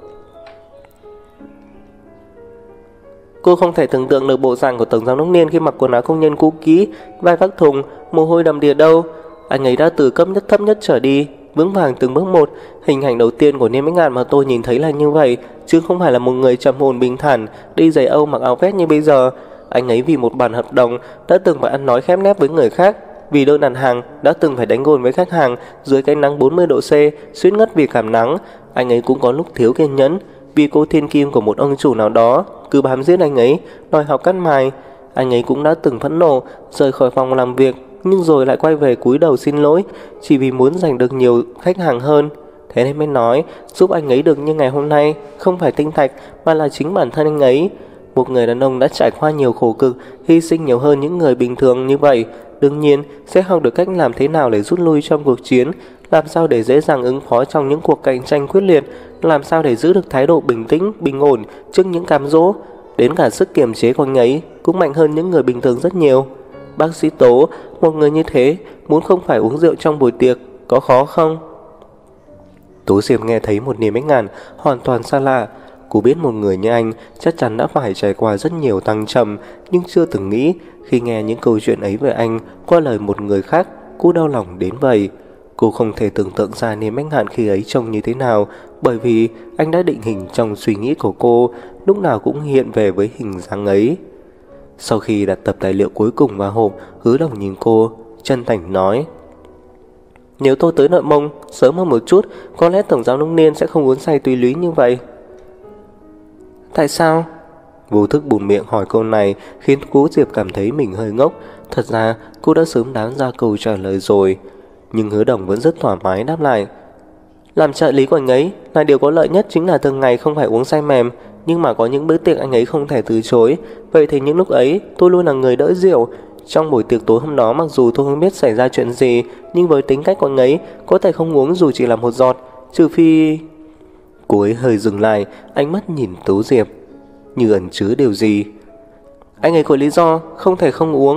[SPEAKER 1] Cô không thể tưởng tượng được bộ dạng của tổng giám đốc Niên khi mặc quần áo công nhân cũ kỹ, vai vác thùng, mồ hôi đầm đìa đâu. Anh ấy đã từ cấp nhất thấp nhất trở đi, vững vàng từng bước một. Hình ảnh đầu tiên của Niên Bách Ngạn mà tôi nhìn thấy là như vậy, chứ không phải là một người trầm ổn bình thản, đi giày Âu mặc áo vest như bây giờ. Anh ấy vì một bản hợp đồng đã từng phải ăn nói khép nép với người khác, vì đơn đặt hàng đã từng phải đánh gôn với khách hàng dưới cái nắng 40 độ C, suýt ngất vì cảm nắng. Anh ấy cũng có lúc thiếu kiên nhẫn, vì cô thiên kim của một ông chủ nào đó cứ bám giết anh ấy, đòi học cắt mài. Anh ấy cũng đã từng phẫn nộ, rời khỏi phòng làm việc, nhưng rồi lại quay về cúi đầu xin lỗi, chỉ vì muốn giành được nhiều khách hàng hơn. Thế nên mới nói, giúp anh ấy được như ngày hôm nay, không phải tinh thạch, mà là chính bản thân anh ấy. Một người đàn ông đã trải qua nhiều khổ cực, hy sinh nhiều hơn những người bình thường như vậy, đương nhiên sẽ học được cách làm thế nào để rút lui trong cuộc chiến, làm sao để dễ dàng ứng phó trong những cuộc cạnh tranh quyết liệt, làm sao để giữ được thái độ bình tĩnh, bình ổn trước những cám dỗ. Đến cả sức kiềm chế của anh ấy cũng mạnh hơn những người bình thường rất nhiều. Bác sĩ Tố, một người như thế, muốn không phải uống rượu trong buổi tiệc, có khó không? Tố Diệp nghe thấy một niềm Bách Ngạn hoàn toàn xa lạ. Cô biết một người như anh chắc chắn đã phải trải qua rất nhiều thăng trầm, nhưng chưa từng nghĩ khi nghe những câu chuyện ấy về anh qua lời một người khác, cô đau lòng đến vậy. Cô không thể tưởng tượng ra Niềm Bách Ngạn khi ấy trông như thế nào, bởi vì anh đã định hình trong suy nghĩ của cô, lúc nào cũng hiện về với hình dáng ấy. Sau khi đặt tập tài liệu cuối cùng vào hộp, Hứa Đồng nhìn cô, chân thành nói: Nếu tôi tới Nội Mông sớm hơn một chút, có lẽ tổng giám đốc Niên sẽ không uống say tùy lý như vậy. Tại sao? Vô thức buột miệng hỏi câu này khiến Cố Diệp cảm thấy mình hơi ngốc. Thật ra cô đã sớm đoán ra câu trả lời rồi, nhưng Hứa Đồng vẫn rất thoải mái đáp lại: Làm trợ lý của anh ấy là điều có lợi nhất chính là từng ngày không phải uống say mềm, nhưng mà có những bữa tiệc anh ấy không thể từ chối. Vậy thì những lúc ấy tôi luôn là người đỡ rượu. Trong buổi tiệc tối hôm đó, mặc dù tôi không biết xảy ra chuyện gì, nhưng với tính cách của anh ấy có thể không uống dù chỉ là một giọt, trừ phi... Cô ấy hơi dừng lại, ánh mắt nhìn Tố Diệp như ẩn chứa điều gì. Anh ấy có lý do không thể không uống.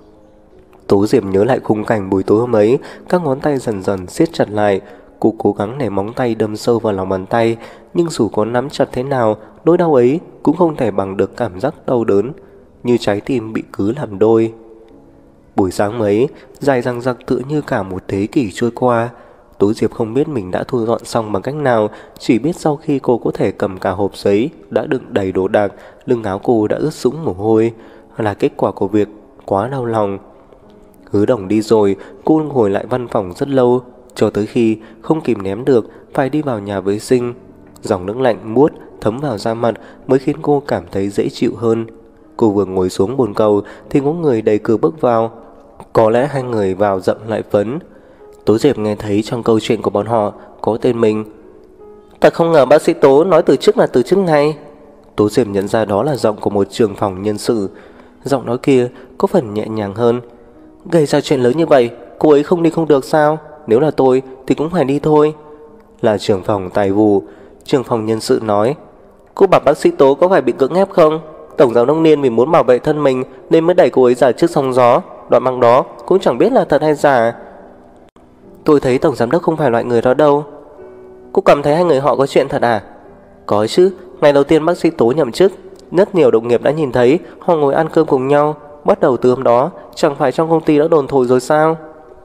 [SPEAKER 1] Tố Diệp nhớ lại khung cảnh buổi tối hôm ấy, các ngón tay dần dần siết chặt lại. Cô cố gắng để móng tay đâm sâu vào lòng bàn tay, nhưng dù có nắm chặt thế nào, nỗi đau ấy cũng không thể bằng được cảm giác đau đớn, như trái tim bị cứ làm đôi. Buổi sáng ấy, dài dằng dặc tựa như cả một thế kỷ trôi qua. Tố Diệp không biết mình đã thu dọn xong bằng cách nào, chỉ biết sau khi cô có thể cầm cả hộp giấy đã đựng đầy đồ đạc, lưng áo cô đã ướt sũng mồ hôi, là kết quả của việc quá đau lòng. Hứa Đồng đi rồi, cô ngồi lại văn phòng rất lâu, cho tới khi không kìm nén được phải đi vào nhà vệ sinh. Dòng nước lạnh buốt thấm vào da mặt mới khiến cô cảm thấy dễ chịu hơn. Cô vừa ngồi xuống bồn cầu thì có người đẩy cửa bước vào. Có lẽ hai người vào dậm lại phấn. Tố Diệp nghe thấy trong câu chuyện của bọn họ có tên mình. Ta không ngờ bác sĩ Tố nói từ chức là từ chức ngay. Tố Diệp nhận ra đó là giọng của một trưởng phòng nhân sự. Giọng nói kia có phần nhẹ nhàng hơn. Gây ra chuyện lớn như vậy, cô ấy không đi không được sao? Nếu là tôi thì cũng phải đi thôi. Là trưởng phòng tài vụ. Trưởng phòng nhân sự nói: Cô bảo bác sĩ Tố có phải bị cưỡng ép không? Tổng giám đốc Niên vì muốn bảo vệ thân mình nên mới đẩy cô ấy ra trước sóng gió. Đoạn băng đó cũng chẳng biết là thật hay giả. Tôi thấy tổng giám đốc không phải loại người đó đâu. Cô cảm thấy hai người họ có chuyện thật à? Có chứ, ngày đầu tiên bác sĩ Tố nhậm chức, rất nhiều đồng nghiệp đã nhìn thấy họ ngồi ăn cơm cùng nhau. Bắt đầu từ hôm đó, chẳng phải trong công ty đã đồn thổi rồi sao?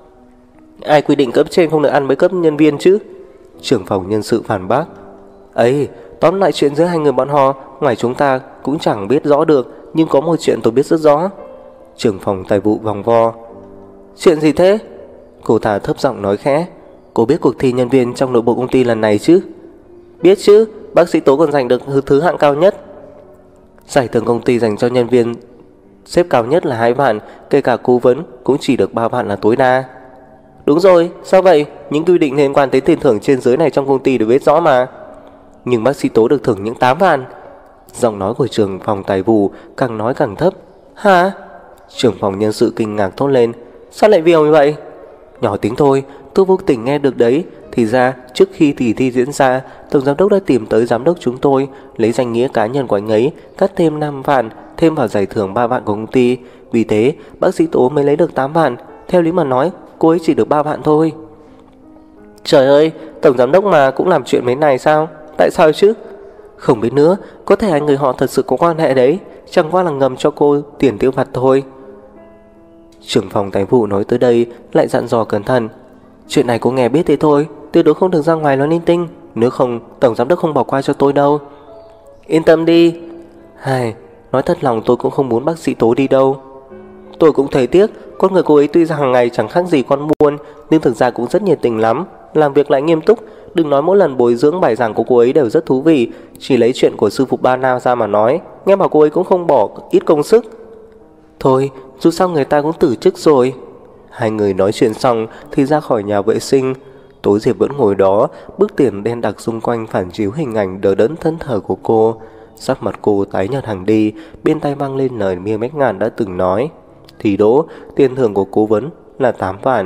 [SPEAKER 1] Ai quy định cấp trên không được ăn với cấp nhân viên chứ? Trưởng phòng nhân sự phản bác. Ấy, tóm lại chuyện giữa hai người bọn họ, ngoài chúng ta cũng chẳng biết rõ được, nhưng có một chuyện tôi biết rất rõ. Trưởng phòng tài vụ vòng vo. Chuyện gì thế? Cô ta thấp giọng nói khẽ. Cô biết cuộc thi nhân viên trong nội bộ công ty lần này chứ? Biết chứ, bác sĩ Tố còn giành được thứ hạng cao nhất. Giải thưởng công ty dành cho nhân viên xếp cao nhất là 2 vạn, kể cả cố vấn cũng chỉ được 3 vạn là tối đa. Đúng rồi, sao vậy? Những quy định liên quan tới tiền thưởng trên dưới này trong công ty đều biết rõ mà. Nhưng bác sĩ Tố được thưởng những 8 vạn. Giọng nói của trưởng phòng tài vụ càng nói càng thấp. Hả? Trưởng phòng nhân sự kinh ngạc thốt lên. Sao lại vì như vậy? Nhỏ tiếng thôi, tôi vô tình nghe được đấy. Thì ra trước khi kỳ thi diễn ra, tổng giám đốc đã tìm tới giám đốc chúng tôi, lấy danh nghĩa cá nhân của anh ấy cắt thêm 5 vạn thêm vào giải thưởng 3 vạn của công ty. Vì thế bác sĩ Tố mới lấy được 8 vạn. Theo lý mà nói, cô ấy chỉ được 3 vạn thôi. Trời ơi, tổng giám đốc mà cũng làm chuyện mấy này sao? Tại sao chứ? Không biết nữa, có thể hai người họ thật sự có quan hệ đấy, chẳng qua là ngầm cho cô tiền tiêu vặt thôi. Trưởng phòng tài vụ nói tới đây lại dặn dò cẩn thận. Chuyện này cô nghe biết thế thôi, tuyệt đối không được ra ngoài nói linh tinh, nếu không tổng giám đốc không bỏ qua cho tôi đâu. Yên tâm đi. Nói thật lòng tôi cũng không muốn bác sĩ Tố đi đâu. Tôi cũng thấy tiếc, con người cô ấy tuy rằng hàng ngày chẳng khác gì con buôn, nhưng thực ra cũng rất nhiệt tình lắm, làm việc lại nghiêm túc. Đừng nói mỗi lần bồi dưỡng bài giảng của cô ấy đều rất thú vị. Chỉ lấy chuyện của sư phụ Ba Na ra mà nói, nghe bảo cô ấy cũng không bỏ ít công sức. Thôi, dù sao người ta cũng từ chức rồi. Hai người nói chuyện xong thì ra khỏi nhà vệ sinh. Tố Diệp vẫn ngồi đó, bức tiền đen đặc xung quanh phản chiếu hình ảnh đờ đẫn thân thờ của cô. Sắc mặt cô tái nhợt hẳn đi, bên tai vang lên lời Miên Bách Ngạn đã từng nói. Thì đỗ, tiền thưởng của cố vấn là 8 vạn.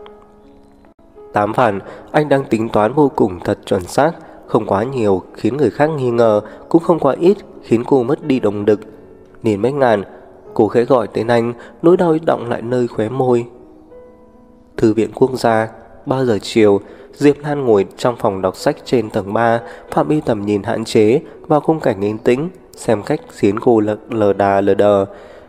[SPEAKER 1] 8 vạn, anh đang tính toán vô cùng thật chuẩn xác, không quá nhiều khiến người khác nghi ngờ, cũng không quá ít khiến cô mất đi động lực. Miên Bách Ngạn, cô khẽ gọi tên anh, nỗi đau đọng lại nơi khóe môi. Thư viện quốc gia. 3 giờ chiều, Diệp Lan ngồi trong phòng đọc sách trên tầng 3, phạm vi tầm nhìn hạn chế vào khung cảnh yên tĩnh, xem cách khiến cô lờ đà lờ đờ.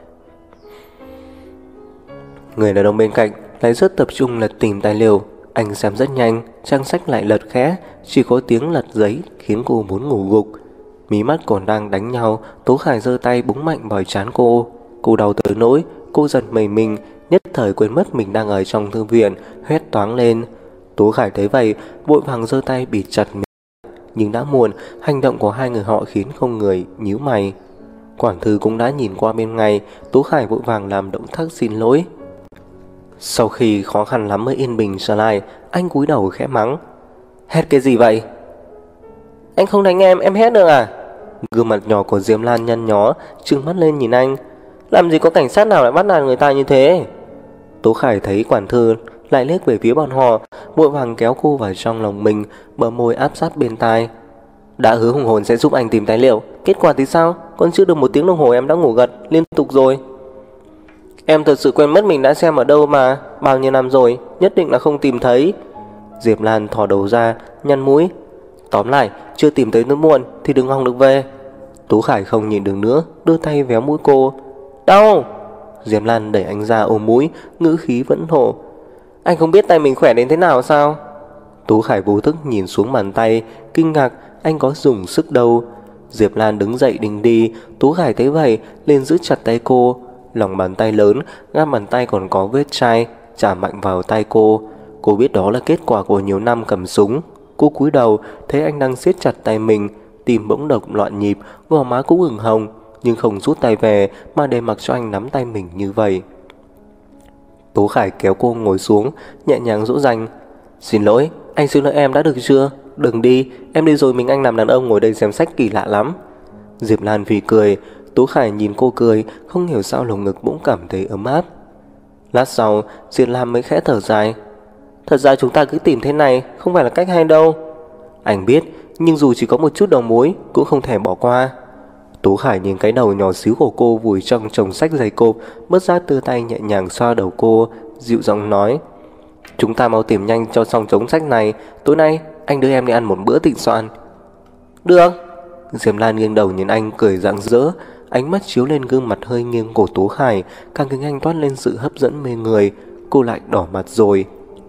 [SPEAKER 1] Người đàn ông bên cạnh lại rất tập trung lật tìm tài liệu. Anh xem rất nhanh, trang sách lại lật khẽ, chỉ có tiếng lật giấy khiến cô muốn ngủ gục. Mí mắt còn đang đánh nhau, Tố Khải giơ tay búng mạnh vào trán cô. Cô đau tới nỗi cô giật mình, nhất thời quên mất mình đang ở trong thư viện, hét toáng lên. Tố Khải thấy vậy, vội vàng giơ tay bịt chặt miệng. Nhưng đã muộn, hành động của hai người họ khiến không người nhíu mày. Quản thư cũng đã nhìn qua bên ngay, Tố Khải vội vàng làm động tác xin lỗi. Sau khi khó khăn lắm mới yên bình trở lại, anh cúi đầu khẽ mắng. Hét cái gì vậy? Anh không đánh em hét được à? Gương mặt nhỏ của Diệp Lan nhăn nhó, trừng mắt lên nhìn anh. Làm gì có cảnh sát nào lại bắt nạt người ta như thế? Tố Khải thấy quản thư lại liếc về phía bọn họ, vội vàng kéo cô vào trong lòng mình, bờ môi áp sát bên tai. Đã hứa hùng hồn sẽ giúp anh tìm tài liệu, kết quả thì sao? Còn chưa được 1 tiếng đồng hồ em đã ngủ gật liên tục rồi. Em thật sự quên mất mình đã xem ở đâu mà, bao nhiêu năm rồi, nhất định là không tìm thấy. Diệp Lan thò đầu ra, nhăn mũi. Tóm lại, chưa tìm thấy nó muộn thì đừng mong được về. Tú Khải không nhìn được nữa, đưa tay véo mũi cô. Đau! Diệp Lan đẩy anh ra ôm mũi, ngữ khí vẫn nộ. Anh không biết tay mình khỏe đến thế nào sao? Tú Khải vô thức nhìn xuống bàn tay, kinh ngạc, anh có dùng sức đâu. Diệp Lan đứng dậy định đi, Tú Khải thấy vậy liền giữ chặt tay cô. Lòng bàn tay lớn, gam bàn tay còn có vết chai, chạm mạnh vào tay cô. Cô biết đó là kết quả của nhiều năm cầm súng. Cô cúi đầu, thấy anh đang siết chặt tay mình, tim bỗng đập loạn nhịp, gò má cũng ửng hồng, nhưng không rút tay về mà để mặc cho anh nắm tay mình như vậy. Tố Khải kéo cô ngồi xuống, nhẹ nhàng dỗ dành. Xin lỗi, anh xin lỗi em đã được chưa? Đừng đi, em đi rồi mình anh làm đàn ông ngồi đây xem sách kỳ lạ lắm. Diệp Lan vì cười, Tố Khải nhìn cô cười, không hiểu sao lồng ngực bỗng cảm thấy ấm áp. Lát sau, Diệp Lan mới khẽ thở dài. Thật ra chúng ta cứ tìm thế này không phải là cách hay đâu. Anh biết, nhưng dù chỉ có một chút đầu mối cũng không thể bỏ qua. Tố Khải nhìn cái đầu nhỏ xíu của cô vùi trong chồng sách dày cộp, bất giác đưa tay nhẹ nhàng xoa đầu cô, dịu giọng nói. Chúng ta mau tìm nhanh cho xong chồng sách này, tối nay anh đưa em đi ăn một bữa thịnh soạn. Được. Diệp Lan nghiêng đầu nhìn anh cười rạng rỡ, ánh mắt chiếu lên gương mặt hơi nghiêng của Tố Khải, càng khiến anh toát lên sự hấp dẫn mê người. Cô lại đỏ mặt rồi.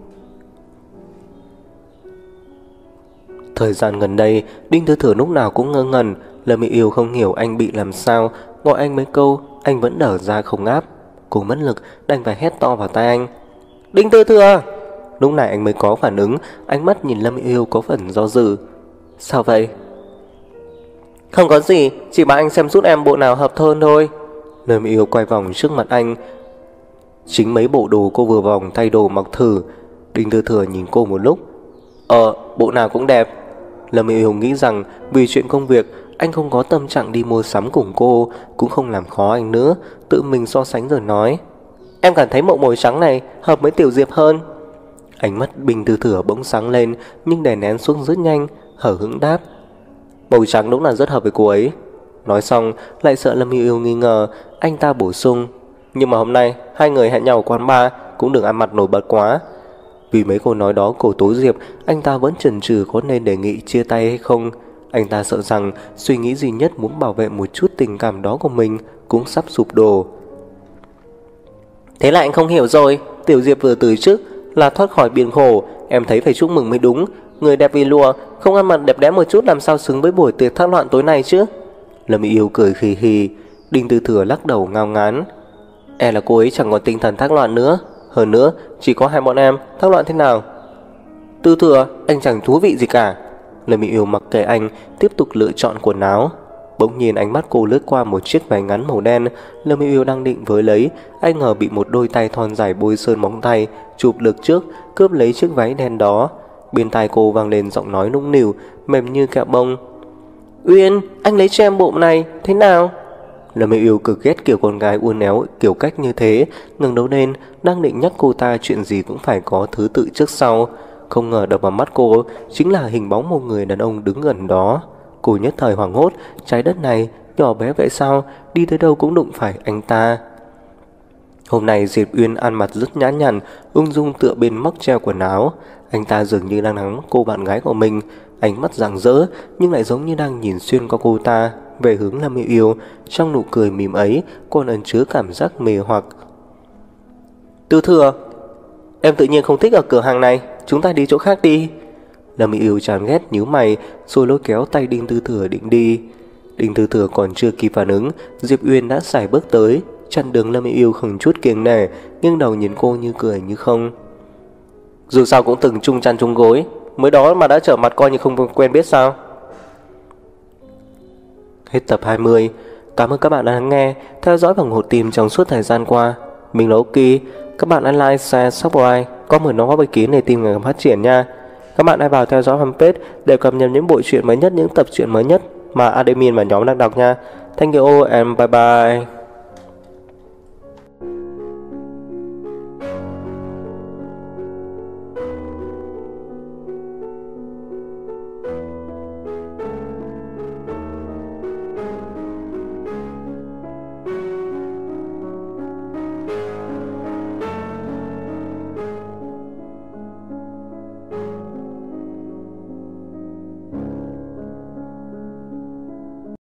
[SPEAKER 1] Thời gian gần đây, Đinh Tư Thừa lúc nào cũng ngơ ngẩn. Lâm Mỹ Yêu không hiểu anh bị làm sao, gọi anh mấy câu, anh vẫn đở ra không áp. Cô mất lực, đành phải hét to vào tai anh. Đinh Tư Thừa! Lúc này anh mới có phản ứng, ánh mắt nhìn Lâm Mỹ Yêu có phần do dự. Sao vậy? Không có gì, chỉ bảo anh xem giúp em bộ nào hợp hơn thôi. Lâm Mỹ Yêu quay vòng trước mặt anh. Chính mấy bộ đồ cô vừa vòng thay đồ mặc thử. Đinh Tư Thừa nhìn cô một lúc. Bộ nào cũng đẹp. Lâm Mỹ Yêu nghĩ rằng vì chuyện công việc anh không có tâm trạng đi mua sắm cùng cô, cũng không làm khó anh nữa, tự mình so sánh rồi nói: Em cảm thấy bộ màu trắng này hợp với Tiểu Diệp hơn. Ánh mắt Bình Tư Thừa bỗng sáng lên, nhưng đè nén xuống rất nhanh, hở hững đáp: Màu trắng đúng là rất hợp với cô ấy. Nói xong lại sợ Lâm Yêu Yêu nghi ngờ, anh ta bổ sung: Nhưng mà hôm nay hai người hẹn nhau ở quán bar, cũng đừng ăn mặc nổi bật quá. Vì mấy câu nói đó của Tố Diệp, anh ta vẫn chần chừ có nên đề nghị chia tay hay không. Anh ta sợ rằng suy nghĩ duy nhất muốn bảo vệ một chút tình cảm đó của mình cũng sắp sụp đổ. Thế là anh không hiểu rồi, Tiểu Diệp vừa từ chức là thoát khỏi biển khổ, em thấy phải chúc mừng mới đúng. Người đẹp vì lùa, không ăn mặc đẹp đẽ một chút làm sao xứng với buổi tiệc thác loạn tối nay chứ. Lâm Yêu cười khì khì. Đinh Tư Thừa lắc đầu ngao ngán: E là cô ấy chẳng còn tinh thần thác loạn nữa. Hơn nữa chỉ có hai bọn em, thác loạn thế nào? Tư Thừa, anh chẳng thú vị gì cả. Lâm Yêu mặc kệ anh, tiếp tục lựa chọn quần áo. Bỗng nhiên ánh mắt cô lướt qua một chiếc váy ngắn màu đen. Lâm Yêu đang định với lấy, anh ngờ bị một đôi tay thon dài bôi sơn móng tay chụp lực trước, cướp lấy chiếc váy đen đó. Bên tai cô vang lên giọng nói nũng nịu, mềm như kẹo bông: Uyên, anh lấy cho em bộ này, thế nào? Lâm Yêu cực ghét kiểu con gái uốn éo kiểu cách như thế, ngẩng đầu lên, đang định nhắc cô ta chuyện gì cũng phải có thứ tự trước sau. Không ngờ đập vào mắt cô chính là hình bóng một người đàn ông đứng gần đó. Cô nhất thời hoảng hốt, trái đất này nhỏ bé vậy sao, đi tới đâu cũng đụng phải anh ta. Hôm nay Diệp Uyên ăn mặc rất nhã nhặn, ung dung tựa bên móc treo quần áo. Anh ta dường như đang ngắm cô bạn gái của mình, ánh mắt rạng rỡ nhưng lại giống như đang nhìn xuyên qua cô ta về hướng Lâm Yêu. Trong nụ cười mỉm ấy còn ẩn chứa cảm giác mê hoặc. Tư Thừa, em tự nhiên không thích ở cửa hàng này, chúng ta đi chỗ khác đi. Lâm Yêu chán ghét nhíu mày rồi lôi kéo tay Đinh Tư Thừa định đi. Đinh Tư Thừa còn chưa kịp phản ứng, Diệp Uyên đã sải bước tới, chặn đường Lâm Yêu không chút kiêng nể, nghiêng đầu nhìn cô như cười như không. Dù sao cũng từng chung chăn chung gối, mới đó mà đã trở mặt coi như không quen biết sao? Hết tập 20. Cảm ơn các bạn đã lắng nghe, theo dõi và ủng hộ team trong suốt thời gian qua. Mình là Oki. Các bạn hãy like, share, subscribe, có mở nó ý kiến để team ngày càng phát triển nha. Các bạn hãy vào theo dõi fanpage để cập nhật những bộ truyện mới nhất, những tập truyện mới nhất mà admin và nhóm đang đọc nha. Thank you all and bye bye.